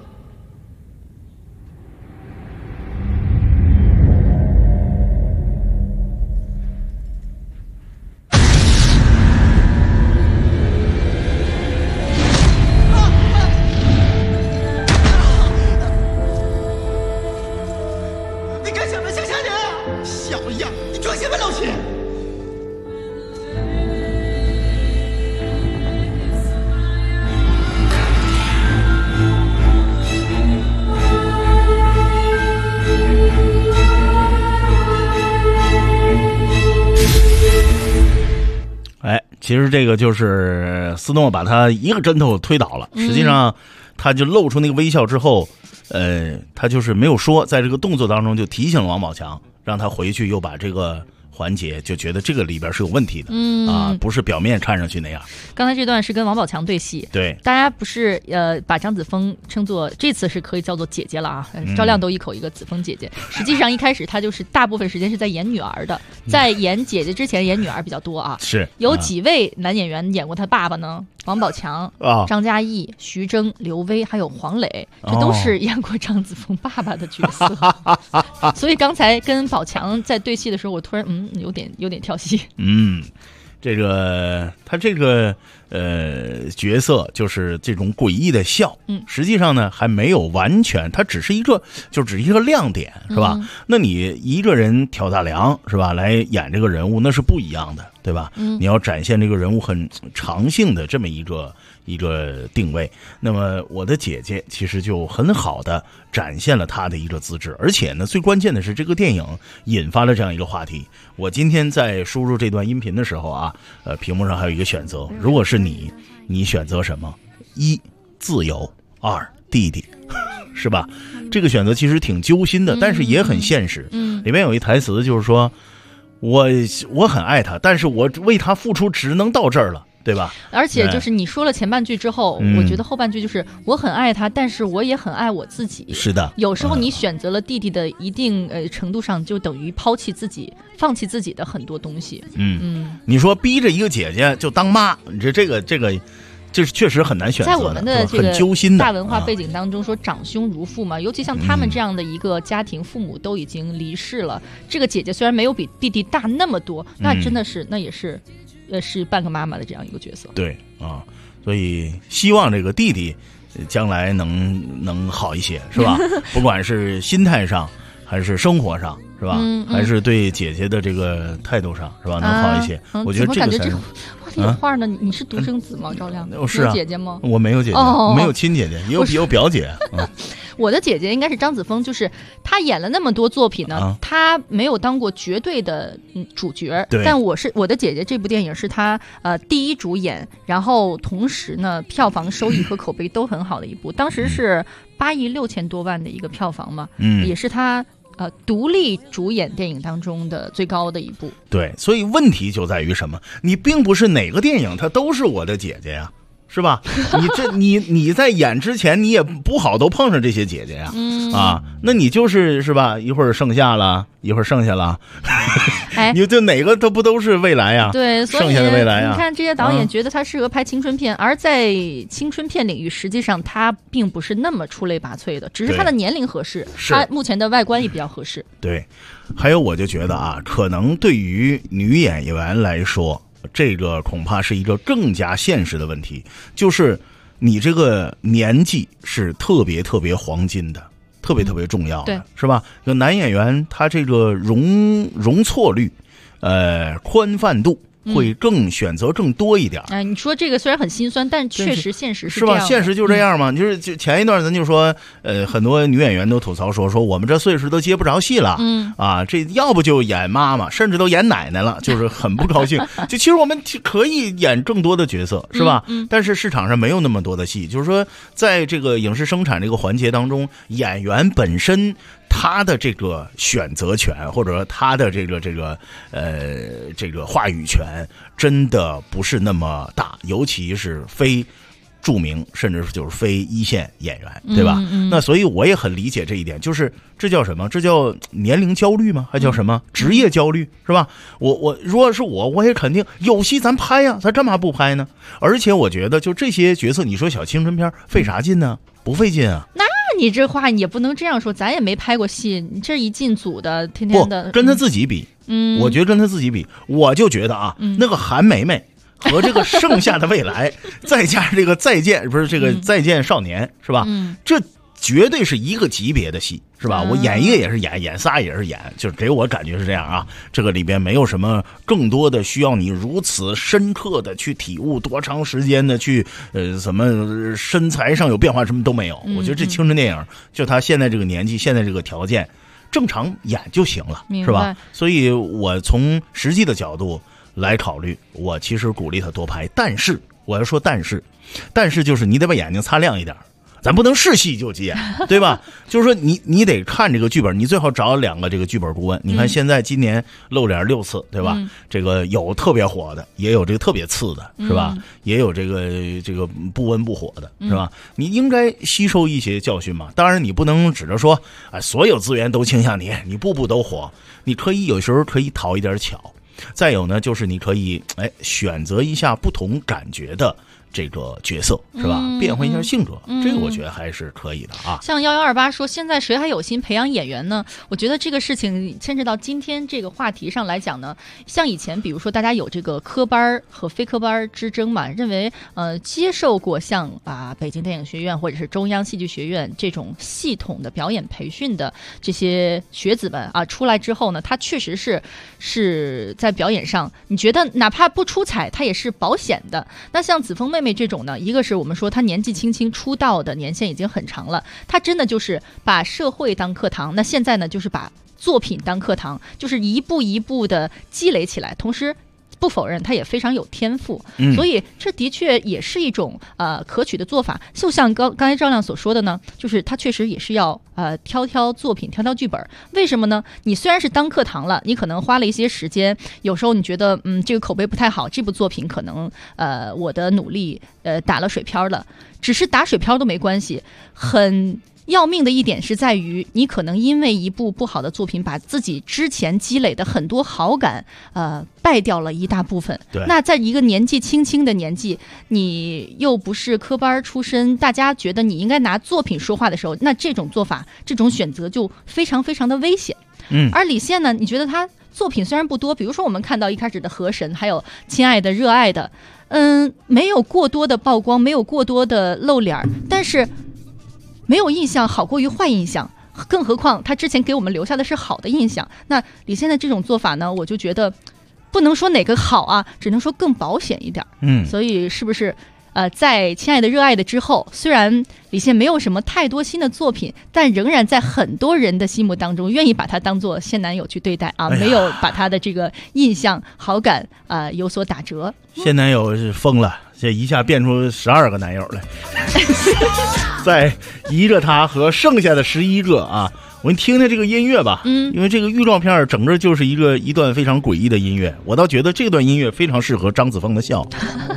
你干什么，乡下人？小样，你装什么老秦？ 其实这个就是斯诺把他一个跟头推倒了，实际上他就露出那个微笑之后，他就是没有说，在这个动作当中就提醒了王宝强，让他回去又把这个环节，就觉得这个里边是有问题的，不是表面看上去那样。 刚才这段是跟王宝强对戏， 对， 大家不是把张子枫称作这次是可以叫做姐姐了啊，赵亮都一口一个子枫姐姐。实际上一开始他就是大部分时间是在演女儿的，在演姐姐之前演女儿比较多啊。 是有几位男演员演过他爸爸呢？王宝强、张嘉译、徐峥、刘威，还有黄磊，这都是演过张子枫爸爸的角色。所以刚才跟宝强在对戏的时候，我突然有点跳戏。 这个他这个角色就是这种诡异的笑，实际上呢还没有完全，它只是一个亮点，是吧？那你一个人挑大梁是吧，来演这个人物那是不一样的，对吧？你要展现这个人物很长性的这么一个定位。那么我的姐姐其实就很好的展现了她的一个资质，而且呢最关键的是这个电影引发了这样一个话题。我今天在输入这段音频的时候啊，屏幕上还有一个选择，如果是你选择什么？1自由，2弟弟，是吧？这个选择其实挺揪心的，但是也很现实。里面有一台词就是说，我很爱他，但是我为他付出只能到这儿了。对吧？ 而且就是你说了前半句之后，我觉得后半句就是我很爱他，但是我也很爱我自己。 是的， 有时候你选择了弟弟的一定程度上，就等于抛弃自己，放弃自己的很多东西。 你说逼着一个姐姐就当妈，你这个就是确实很难选择的， 在我们的这个很揪心的大文化背景当中，说长兄如父嘛，尤其像他们这样的一个家庭，父母都已经离世了，这个姐姐虽然没有比弟弟大那么多，那真的是那也是。是半个妈妈的这样一个角色， 对啊，所以希望这个弟弟将来能好一些，是吧？不管是心态上，还是生活上，是吧？还是对姐姐的这个态度上，是吧？能好一些。我觉得这个才是。 有话呢？你是独生子吗？赵亮？ 是啊， 有姐姐吗？ 我没有姐姐，没有亲姐姐，也有表姐。 我的姐姐应该是张子枫，就是她演了那么多作品呢，她没有当过绝对的主角，但我的姐姐这部电影是她第一主演，然后同时呢票房收益和口碑都很好的一部，当时是8亿6千多万的一个票房嘛，也是她独立主演电影当中的最高的一部。 对，所以问题就在于什么？你并不是哪个电影它都是我的姐姐呀。 是吧？你在演之前，你也不好都碰上这些姐姐呀，啊，那你是吧？一会儿剩下了，一会儿剩下了，你这哪个都是未来呀？ 对，所以剩下的未来呀。 你看这些导演觉得他适合拍青春片，而在青春片领域，实际上他并不是那么出类拔萃的，只是他的年龄合适，他目前的外观也比较合适。 对，还有我就觉得啊，可能对于女演员来说，这个恐怕是一个更加现实的问题，就是你这个年纪是特别特别黄金的，特别特别重要的，是吧？有男演员他这个容错率，宽泛度会选择更多一点。 你说这个虽然很心酸，但确实现实是这样的， 是吧？现实就这样嘛。就前一段咱就说，很多女演员都吐槽说我们这岁数都接不着戏了，这要不就演妈妈，甚至都演奶奶了，就是很不高兴。就其实我们可以演更多的角色，是吧？但是市场上没有那么多的戏，就是说在这个影视生产这个环节当中，演员本身他的这个选择权，或者说他的这个话语权，真的不是那么大，尤其是非著名，甚至就是非一线演员，对吧？那所以我也很理解这一点，就是这叫什么？这叫年龄焦虑吗？还叫什么？职业焦虑，是吧？我如果是我也肯定有戏咱拍呀，咱干嘛不拍呢？而且我觉得就这些角色，你说小青春片费啥劲呢？不费劲啊。 那你这话也不能这样说，咱也没拍过戏，你这一进组的，天天的不跟他自己比，我觉得跟他自己比，我就觉得啊，那个韩梅梅和这个剩下的未来，再加上这个再见再见少年，是吧？这绝对是一个级别的戏，是吧？我演一个也是演仨也是演，就是给我感觉是这样啊。这个里边没有什么更多的需要你如此深刻的去体悟，多长时间的去什么身材上有变化，什么都没有。我觉得这青春电影就他现在这个年纪，现在这个条件，正常演就行了，是吧？所以我从实际的角度来考虑，我其实鼓励他多拍，但是我要说但是就是你得把眼睛擦亮一点。咱不能是戏就接，对吧？就是说你得看这个剧本，你最好找2个这个剧本顾问。你看现在今年露脸6次，对吧？这个有特别火的，也有这个特别次的，是吧？也有这个不温不火的，是吧？你应该吸收一些教训嘛。当然你不能指着说所有资源都倾向你步步都火。你可以有时候可以讨一点巧。再有呢，就是你可以选择一下不同感觉的这个角色，是吧？变换一下性格，这个我觉得还是可以的啊。 像1128说，现在谁还有心培养演员呢？我觉得这个事情牵扯到今天这个话题上来讲呢，像以前比如说大家有这个科班和非科班之争嘛，认为接受过像北京电影学院或者是中央戏剧学院这种系统的表演培训的这些学子们出来之后呢，他确实是在表演上，你觉得哪怕不出彩，他也是保险的。那像子枫妹妹这种呢，一个是我们说她年纪轻轻出道的年限已经很长了，她真的就是把社会当课堂，那现在呢就是把作品当课堂，就是一步一步的积累起来，同时不否认他也非常有天赋，所以这的确也是一种可取的做法。就像刚才赵亮所说的呢，就是他确实也是要挑作品，挑剧本。为什么呢？你虽然是当课堂了，你可能花了一些时间，有时候你觉得这个口碑不太好，这部作品可能我的努力打了水漂了，只是打水漂都没关系，很要命的一点是在于，你可能因为一部不好的作品，把自己之前积累的很多好感，败掉了一大部分。那在一个年纪轻轻的年纪，你又不是科班出身，大家觉得你应该拿作品说话的时候，那这种做法，这种选择就非常非常的危险。而李现呢，你觉得他作品虽然不多，比如说我们看到一开始的《河神》，还有《亲爱的热爱的》，没有过多的曝光，没有过多的露脸，但是没有印象好过于坏印象，更何况他之前给我们留下的是好的印象。那李现的这种做法呢，我就觉得不能说哪个好啊，只能说更保险一点。所以是不是在《亲爱的热爱的》之后，虽然李现没有什么太多新的作品，但仍然在很多人的心目当中愿意把他当做现男友去对待没有把他的这个印象好感有所打折。 现男友是疯了，这一下变出12个男友来再移着他和剩下的11个我给你听听这个音乐吧，因为这个预告片整个就是一段非常诡异的音乐，我倒觉得这段音乐非常适合张子枫的笑。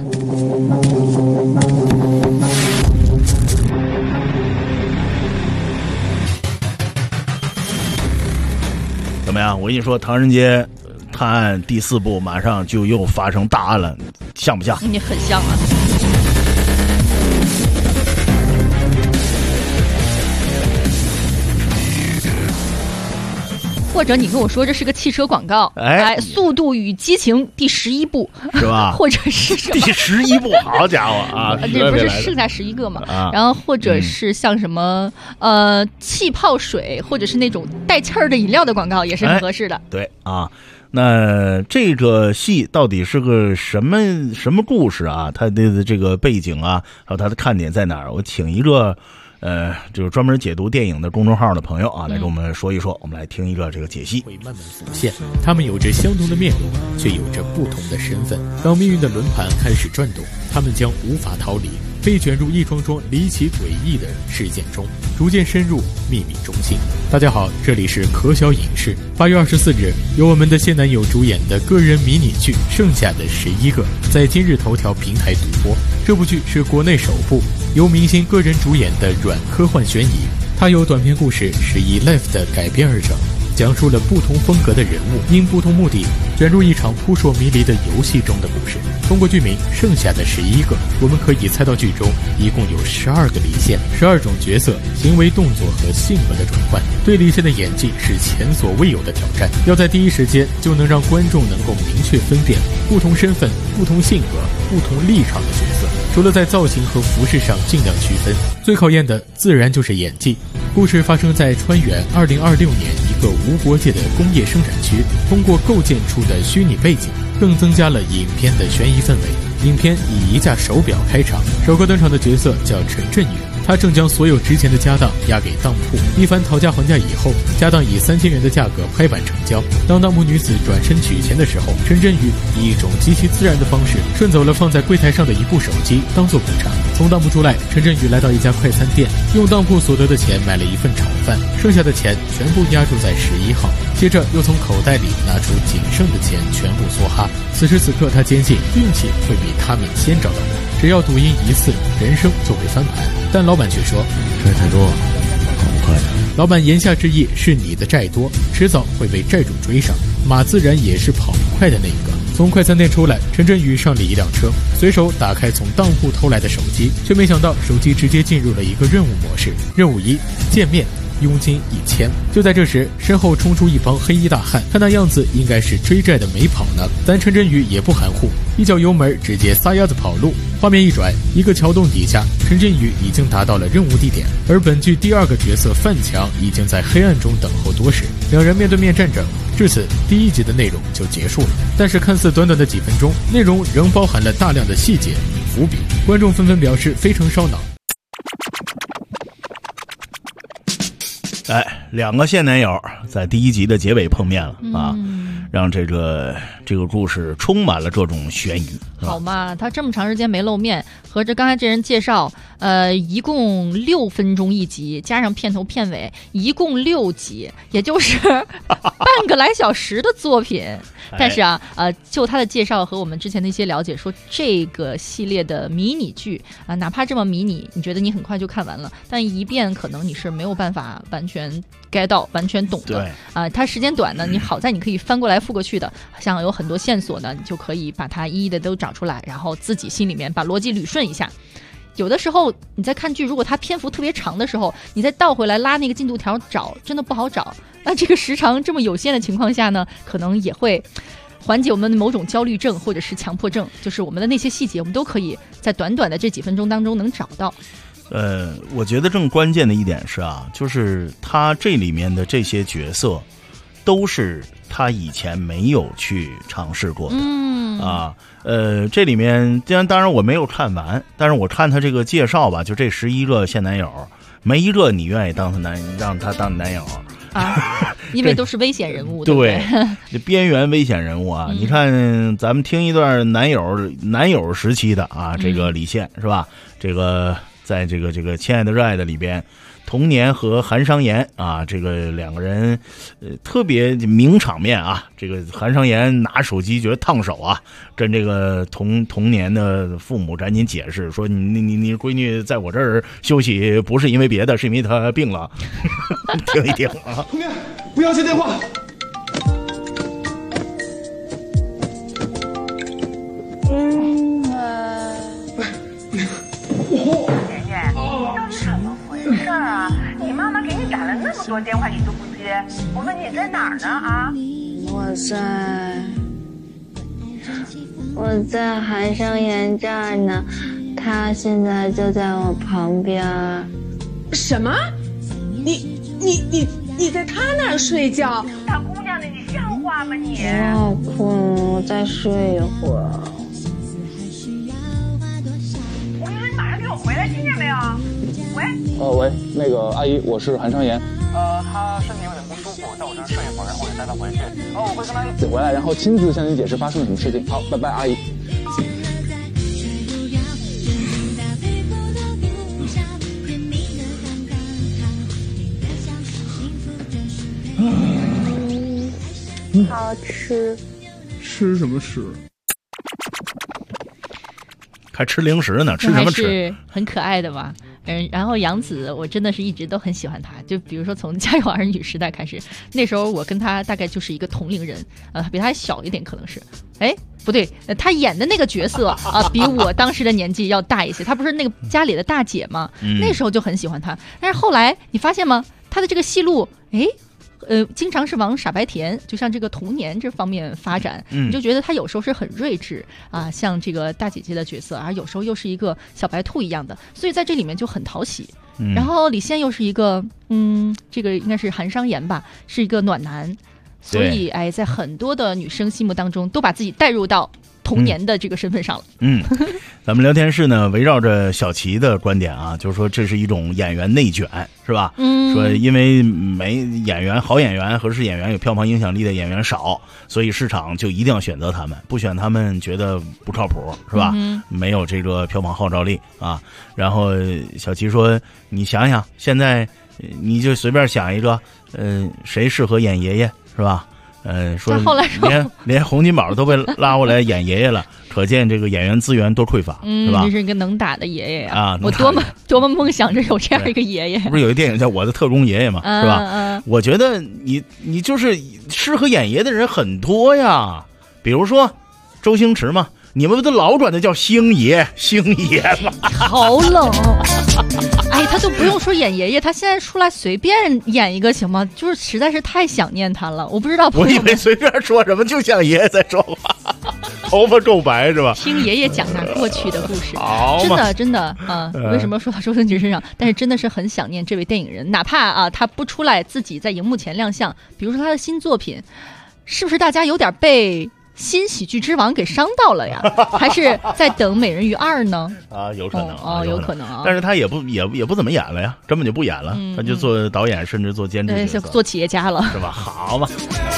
怎么样？我跟你说，《唐人街探案》第4部马上就又发生大案了，像不像？ 你很像啊。或者你跟我说这是个汽车广告，速度与激情第11部是吧？ 或者是什么第11部？好家伙啊！ 这不是剩下11个嘛？然后或者是像什么气泡水，或者是那种带气儿的饮料的广告，也是很合适的。 对啊，那这个戏到底是个什么故事啊？它的这个背景啊，还有它的看点在哪儿？我请一个。就是专门解读电影的公众号的朋友啊，来跟我们说一说。我们来听一个这个解析。 会慢慢浮现，他们有着相同的面容，却有着不同的身份。当命运的轮盘开始转动，他们将无法逃离，被卷入一桩桩离奇诡异的事件中，逐渐深入秘密中心。大家好，这里是可小影视。8月24日，由我们的现男友主演的个人迷你剧《剩下的11个》在今日头条平台独播。这部剧是国内首部由明星个人主演的软科幻悬疑，它由短篇故事11 Life 的改编而成，讲述了不同风格的人物因不同目的卷入一场扑朔迷离的游戏中的故事。通过剧名剩下的11个，我们可以猜到剧中一共有12个离线，12种角色行为动作和性格的转换。对离线的演技是前所未有的挑战，要在第一时间就能让观众能够明确分辨不同身份、不同性格、不同立场的角色。除了在造型和服饰上尽量区分，最考验的自然就是演技。故事发生在川原2026年一个无国界的工业生产区，通过构建出的虚拟背景，更增加了影片的悬疑氛围。影片以一架手表开场，首个登场的角色叫陈振宇，他正将所有值钱的家当押给当铺，一番讨价还价以后，家当以3000元的价格拍板成交。当当铺女子转身取钱的时候，陈振宇以一种极其自然的方式顺走了放在柜台上的一部手机当做补偿。从当铺出来，陈振宇来到一家快餐店，用当铺所得的钱买了一份炒饭，剩下的钱全部押注在11号，接着又从口袋里拿出仅剩的钱全部梭哈。此时此刻他坚信运气会比他们先找到我，只要赌赢一次，人生就会翻盘。但老板却说债太多，跑不快的。 老板言下之意是你的债多，迟早会被债主追上，马自然也是跑不快的那一个。从快餐店出来，陈振宇上了一辆车，随手打开从当铺偷来的手机，却没想到手机直接进入了一个任务模式。任务1，见面，佣金1000。就在这时，身后冲出一帮黑衣大汉，看那样子应该是追债的没跑呢。但陈振宇也不含糊，一脚油门直接撒丫子跑路。画面一转，一个桥洞底下，陈振宇已经达到了任务地点，而本剧第2个角色范强已经在黑暗中等候多时，两人面对面站着。至此，第1集的内容就结束了。但是看似短短的几分钟，内容仍包含了大量的细节与伏笔，观众纷纷表示非常烧脑。 2个现男友在第1集的结尾碰面了啊，让这个故事充满了这种悬疑。 好嘛，他这么长时间没露面，合着刚才这人介绍，一共6分钟一集，加上片头片尾，一共6集，也就是半个来小时的作品。但是啊，就他的介绍和我们之前的一些了解，说这个系列的迷你剧啊，哪怕这么迷你，你觉得你很快就看完了，但一遍可能你是没有办法完全 get 到、完全懂的。对它时间短呢，你好在你可以翻过来覆过去的，像有很多线索呢，你就可以把它一一的都找出来，然后自己心里面把逻辑捋顺一下。有的时候你在看剧，如果它篇幅特别长的时候，你再倒回来拉那个进度条找，真的不好找。那这个时长这么有限的情况下呢，可能也会缓解我们的某种焦虑症或者是强迫症，就是我们的那些细节我们都可以在短短的这几分钟当中能找到。 我觉得更关键的一点是啊，就是他这里面的这些角色都是他以前没有去尝试过的。这里面当然我没有看完，但是我看他这个介绍吧，就这11个现男友，没一个你愿意当他让他当男友啊，因为都是危险人物，对不对？ 这边缘危险人物啊，你看咱们听一段男友时期的啊，这个李现是吧？这个在这个亲爱的热爱的里边童年和韩商言啊，这个两个人特别名场面啊。这个韩商言拿手机觉得烫手啊，跟这个童年的父母赶紧解释说，你闺女在我这儿休息不是因为别的，是因为她病了。听一听啊。 童年，不要接电话。 妍妍，到底怎么回事啊？你妈妈给你打了那么多电话，你都不接。我问你在哪儿呢？啊？ 我在韩商言这儿呢，他现在就在我旁边。 什么？你在他那儿睡觉？ 大姑娘的，你像话吗你？ 我好困，我再睡一会儿。 我跟你说，你马上给我回来，听见没有？喂。 喂，那个阿姨，我是韩商言。 他身体有点不舒服，在我这儿睡一会儿，然后我带他回去。我会跟他一起回来，然后亲自向您解释发生了什么事情。好，拜拜，阿姨。 好吃。 吃什么吃？ 还吃零食呢？吃什么吃？ 是很可爱的吧。然后杨紫，我真的是一直都很喜欢她。就比如说从《家有儿女》时代开始，那时候我跟她大概就是一个同龄人，比她还小一点，可能是。哎，不对，她演的那个角色啊，比我当时的年纪要大一些。她不是那个家里的大姐吗？那时候就很喜欢她。但是后来你发现吗？她的这个戏路，哎。经常是往傻白甜，就像这个童年这方面发展，你就觉得他有时候是很睿智啊，像这个大姐姐的角色，而有时候又是一个小白兔一样的，所以在这里面就很讨喜。然后李现又是一个，这个应该是韩商言吧，是一个暖男，所以哎，在很多的女生心目当中，都把自己带入到童年的这个身份上了。 咱们聊天室呢，围绕着小齐的观点啊，就是说这是一种演员内卷，是吧？说因为好演员、合适演员、有票房影响力的演员少，所以市场就一定要选择他们，不选他们觉得不靠谱，是吧？没有这个票房号召力啊。然后小齐说：“你想想，现在你就随便想一个，谁适合演爷爷，是吧？”说连洪金宝都被拉过来演爷爷了，可见这个演员资源多匮乏，是吧？ 这是一个能打的爷爷啊！我多么梦想着有这样一个爷爷。 不是有一电影叫《我的特工爷爷》吗？是吧？我觉得你就是适合演爷的人很多呀，比如说周星驰嘛。你们不都老管他叫星爷吗？ 好冷哎，他都不用说演爷爷，他现在出来随便演一个行吗？就是实在是太想念他了。我不知道， 我以为随便说什么就像爷爷在说话，头发够白是吧？ 听爷爷讲那过去的故事，真的啊！为什么说到周星驰身上？但是真的是很想念这位电影人，哪怕啊他不出来自己在荧幕前亮相，比如说他的新作品，是不是大家有点被新喜剧之王给伤到了呀？还是在等美人鱼2呢？ 有可能有可能啊。 但是他也不怎么演了呀，根本就不演了，他就做导演，甚至做监制， 做企业家了， 是吧？好嘛。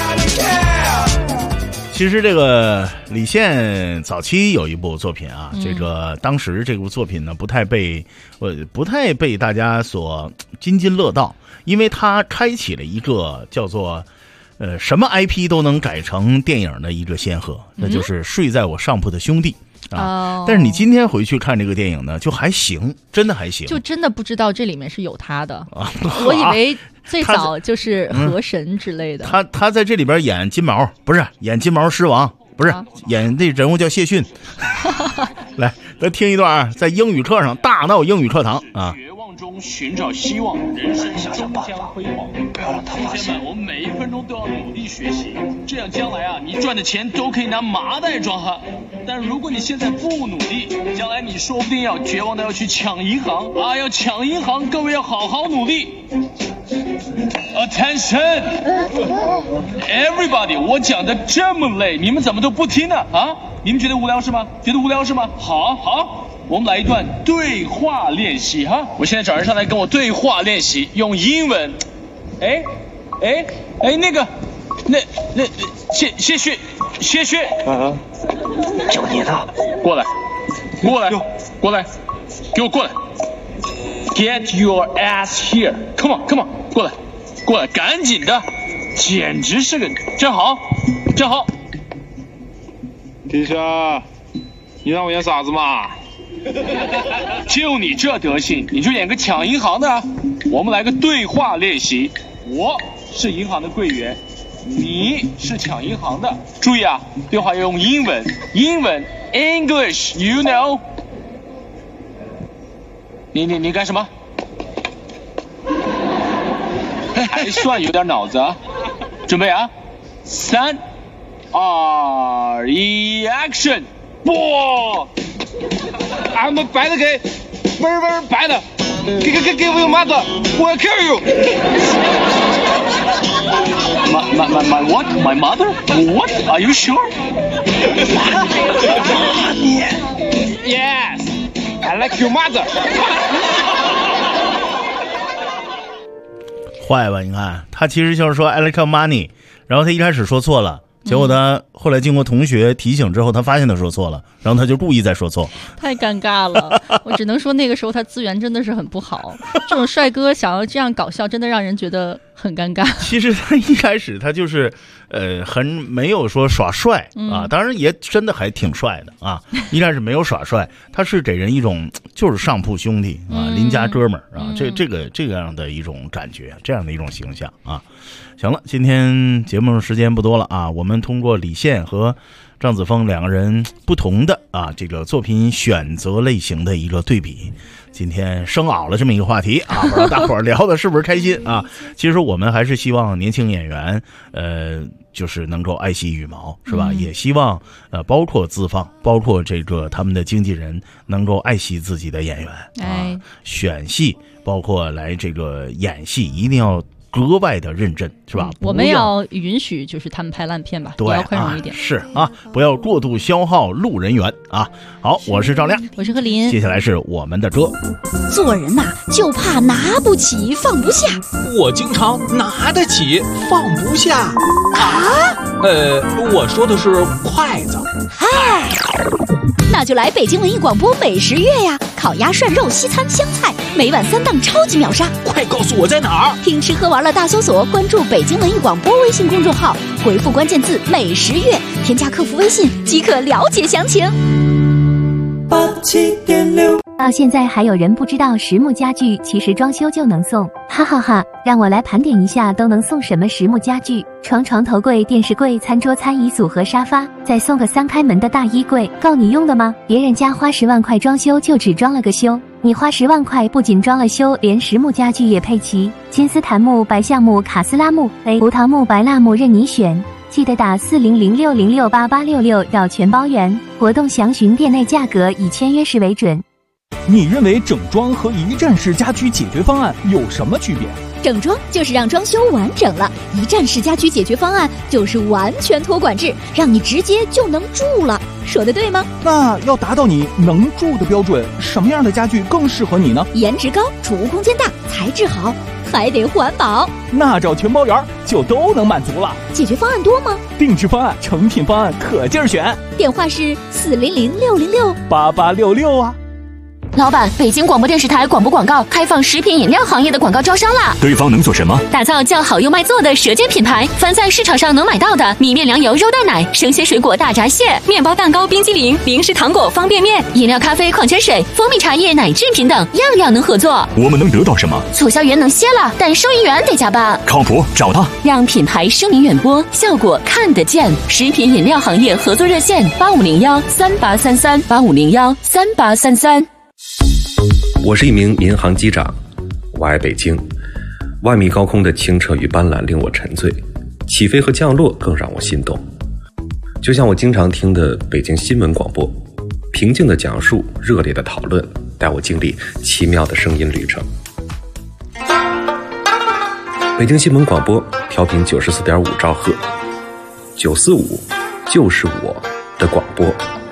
其实这个李现早期有一部作品啊，这个当时这部作品呢不太被大家所津津乐道，因为他开启了一个叫做。什么 IP 都能改成电影的一个先河，那就是睡在我上铺的兄弟啊。但是你今天回去看这个电影呢，就还行，真的还行。 就真的不知道这里面是有他的，我以为最早就是河神之类的。 他在这里边演金毛，不是演金毛狮王，不是演那人物叫谢逊。来，咱听一段在英语课上大闹英语课堂啊。 中寻找希望，人生终将辉煌。不要让他发现。同学们，我们每一分钟都要努力学习，这样将来啊，你赚的钱都可以拿麻袋装哈。但如果你现在不努力，将来你说不定要绝望的要去抢银行啊！要抢银行，各位要好好努力。Attention, everybody！ 我讲的这么累，你们怎么都不听呢？啊？你们觉得无聊是吗？好。我们来一段对话练习哈！我现在找人上来跟我对话练习，用英文。那个，谢薛，就你的，过来，给我过来。 Get your ass here. Come on, come on. 过来，过来，赶紧的。简直是个站好，站好。 弟兄，你让我演啥子嘛？ 就你这德行，你就演个抢银行的。我们来个对话练习。我是银行的柜员，你是抢银行的。注意啊，对话要用英文，英文 English, you know。你干什么？还算有点脑子啊！准备啊，3、2、1 ，Action！ 哇 ！I'm a bad guy， very bad。给我妈的，我要 kill you。 My what? My mother? What? Are you sure? Yes, I like your mother。 坏吧？你看，他其实就是说 I like your money， 然后他一开始说错了，结果他后来经过同学提醒之后，他发现他说错了，然后他就故意再说错， 太尴尬了。我只能说那个时候他资源真的是很不好，这种帅哥想要这样搞笑，真的让人觉得很尴尬。 其实他一开始他就是很没有说耍帅啊，当然也真的还挺帅的啊。一开始没有耍帅，他是给人一种就是上铺兄弟啊，邻家哥们儿啊，这个样的一种感觉，这样的一种形象啊。行了，今天节目时间不多了啊，我们通过李现和张子枫两个人不同的啊这个作品选择类型的一个对比，今天生熬了这么一个话题啊，不知道大伙儿聊的是不是开心啊？其实我们还是希望年轻演员就是能够爱惜羽毛，是吧？也希望包括资方，包括这个他们的经纪人能够爱惜自己的演员啊，选戏包括来这个演戏一定要格外的认真，是吧？ 我们要允许就是他们拍烂片吧，也要宽容一点。 是啊，不要过度消耗路人缘啊。好，我是赵亮， 我是何林， 接下来是我们的歌。 做人呐，就怕拿不起放不下。 我经常拿得起放不下啊。 我说的是筷子。 嗨，那就来北京文艺广播美食月呀！烤鸭、涮肉、西餐、湘菜，每晚3档超级秒杀。 快告诉我在哪儿？ 听吃喝玩乐大搜索，关注北京文艺广播微信公众号，回复关键字美食月，添加客服微信即可了解详情。 87.6到现在还有人不知道实木家具其实装修就能送，哈哈哈！让我来盘点一下都能送什么实木家具：床、头柜、电视柜、餐桌、餐椅组和沙发，再送个3开门的大衣柜，够你用的吗？别人家花10万块装修就只装了个修，你花10万块不仅装了修，连实木家具也配齐，金丝檀木、白橡木、卡斯拉木、葡萄木、白蜡木任你选。记得打4006068866要全包圆，活动详询店内价格，以签约时为准。 你认为整装和一站式家居解决方案有什么区别？ 整装就是让装修完整了，一站式家居解决方案就是完全托管制，让你直接就能住了。说的对吗？ 那要达到你能住的标准，什么样的家具更适合你呢？ 颜值高，储物空间大，材质好，还得环保。 那找全包圆就都能满足了。 解决方案多吗？ 定制方案、成品方案可劲儿选。 电话是400-606-8866啊。 老板，北京广播电视台广播广告开放食品饮料行业的广告招商啦！ 对方能做什么？ 打造叫好又卖座的舌尖品牌，凡在市场上能买到的米面粮油、肉蛋奶、生鲜水果大闸蟹、面包、蛋糕、冰激凌、零食、糖果、方便面、饮料、咖啡、矿泉水、蜂蜜茶叶、奶制品等，样样能合作。 我们能得到什么？ 促销员能歇了，但收银员得加班。 靠谱，找他， 让品牌声名远播，效果看得见。食品饮料行业合作热线：8501-3833，8501-3833。 我是一名民航机长，我爱北京。万米高空的清澈与斑斓令我沉醉，起飞和降落更让我心动。就像我经常听的北京新闻广播，平静的讲述，热烈的讨论，带我经历奇妙的声音旅程。北京新闻广播调频94.5兆赫，945就是我的广播。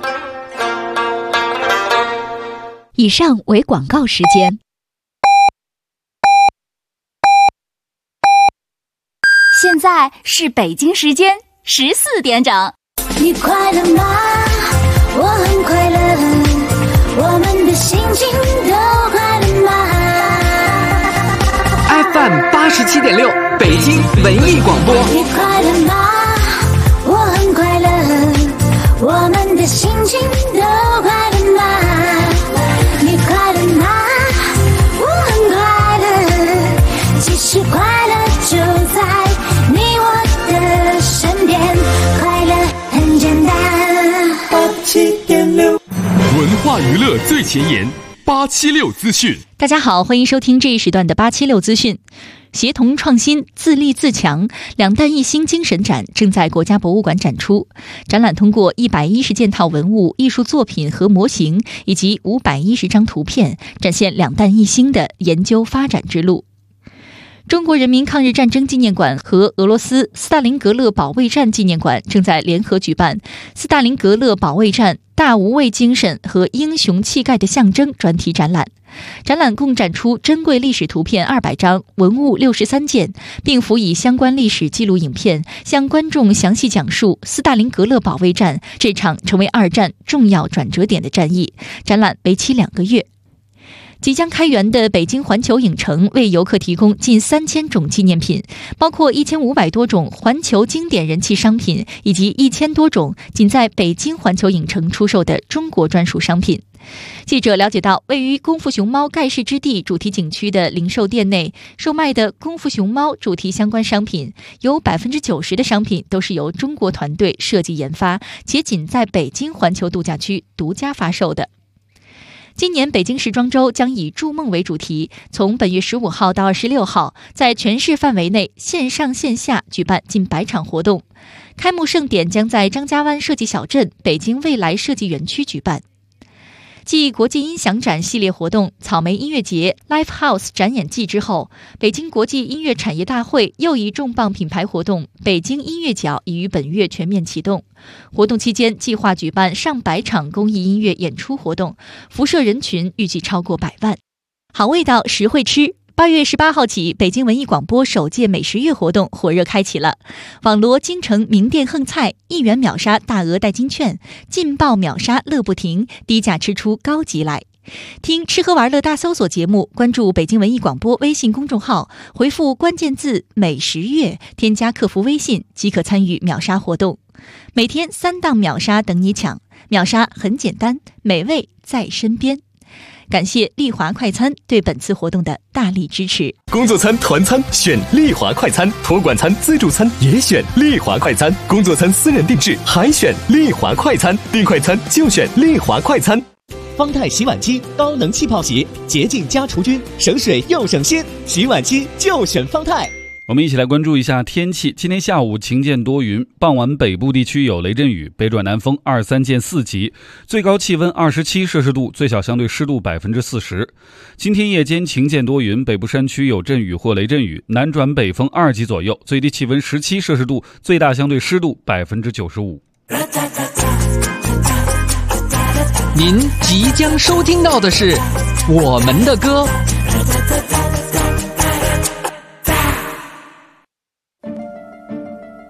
以上为广告时间。 现在是北京时间14点整。 你快乐吗？我很快乐，我们的心情都快乐吗？ FM 87.6，北京文艺广播。 你快乐吗？我很快乐，我们的心情都快乐吗？你快乐吗？我很快乐，其实快乐就在你我的身边，快乐很简单。87.6， 文化娱乐最前沿，876资讯。 大家好，欢迎收听这一时段的876资讯。协同创新，自立自强，两弹一星精神展正在国家博物馆展出。展览通过110件套文物、艺术作品和模型，以及510张图片，展现两弹一星的研究发展之路。中国人民抗日战争纪念馆和俄罗斯斯大林格勒保卫战纪念馆正在联合举办斯大林格勒保卫战大无畏精神和英雄气概的象征专题展览。展览共展出珍贵历史图片200张，文物63件，并辅以相关历史记录影片，向观众详细讲述斯大林格勒保卫战这场成为二战重要转折点的战役。展览为期2个月。即将开园的北京环球影城为游客提供近3000种纪念品，包括1500多种环球经典人气商品，以及1000多种仅在北京环球影城出售的中国专属商品。记者了解到，位于功夫熊猫盖世之地主题景区的零售店内售卖的功夫熊猫主题相关商品，有90%的商品都是由中国团队设计研发，且仅在北京环球度假区独家发售的。今年北京时装周将以筑梦为主题，从本月15号到26号，在全市范围内线上线下举办近100场活动。开幕盛典将在张家湾设计小镇北京未来设计园区举办。继国际音响展系列活动、草莓音乐节、Live House 展演季之后，北京国际音乐产业大会又一重磅品牌活动北京音乐角已于本月全面启动。活动期间计划举办上百场公益音乐演出活动，辐射人群预计超过100万。好味道，实惠吃。8月18号起，北京文艺广播首届美食月活动火热开启了。网罗京城名店横菜，1元秒杀大额代金券，劲爆秒杀乐不停，低价吃出高级来。听吃喝玩乐大搜索节目，关注北京文艺广播微信公众号，回复关键字美食月，添加客服微信即可参与秒杀活动。每天3档秒杀等你抢，秒杀很简单，美味在身边。感谢丽华快餐对本次活动的大力支持。 工作餐、团餐选丽华快餐，托管餐、自助餐也选丽华快餐，工作餐私人定制还选丽华快餐，订快餐就选丽华快餐。 方太洗碗机高能气泡洗，洁净加除菌，省水又省心，洗碗机就选方太。 我们一起来关注一下天气。今天下午晴间多云，傍晚北部地区有雷阵雨，北转南风2-3见4级，最高气温27摄氏度，最小相对湿度40%。今天夜间晴间多云，北部山区有阵雨或雷阵雨，南转北风2级左右，最低气温17摄氏度，最大相对湿度95%。 您即将收听到的是我们的歌。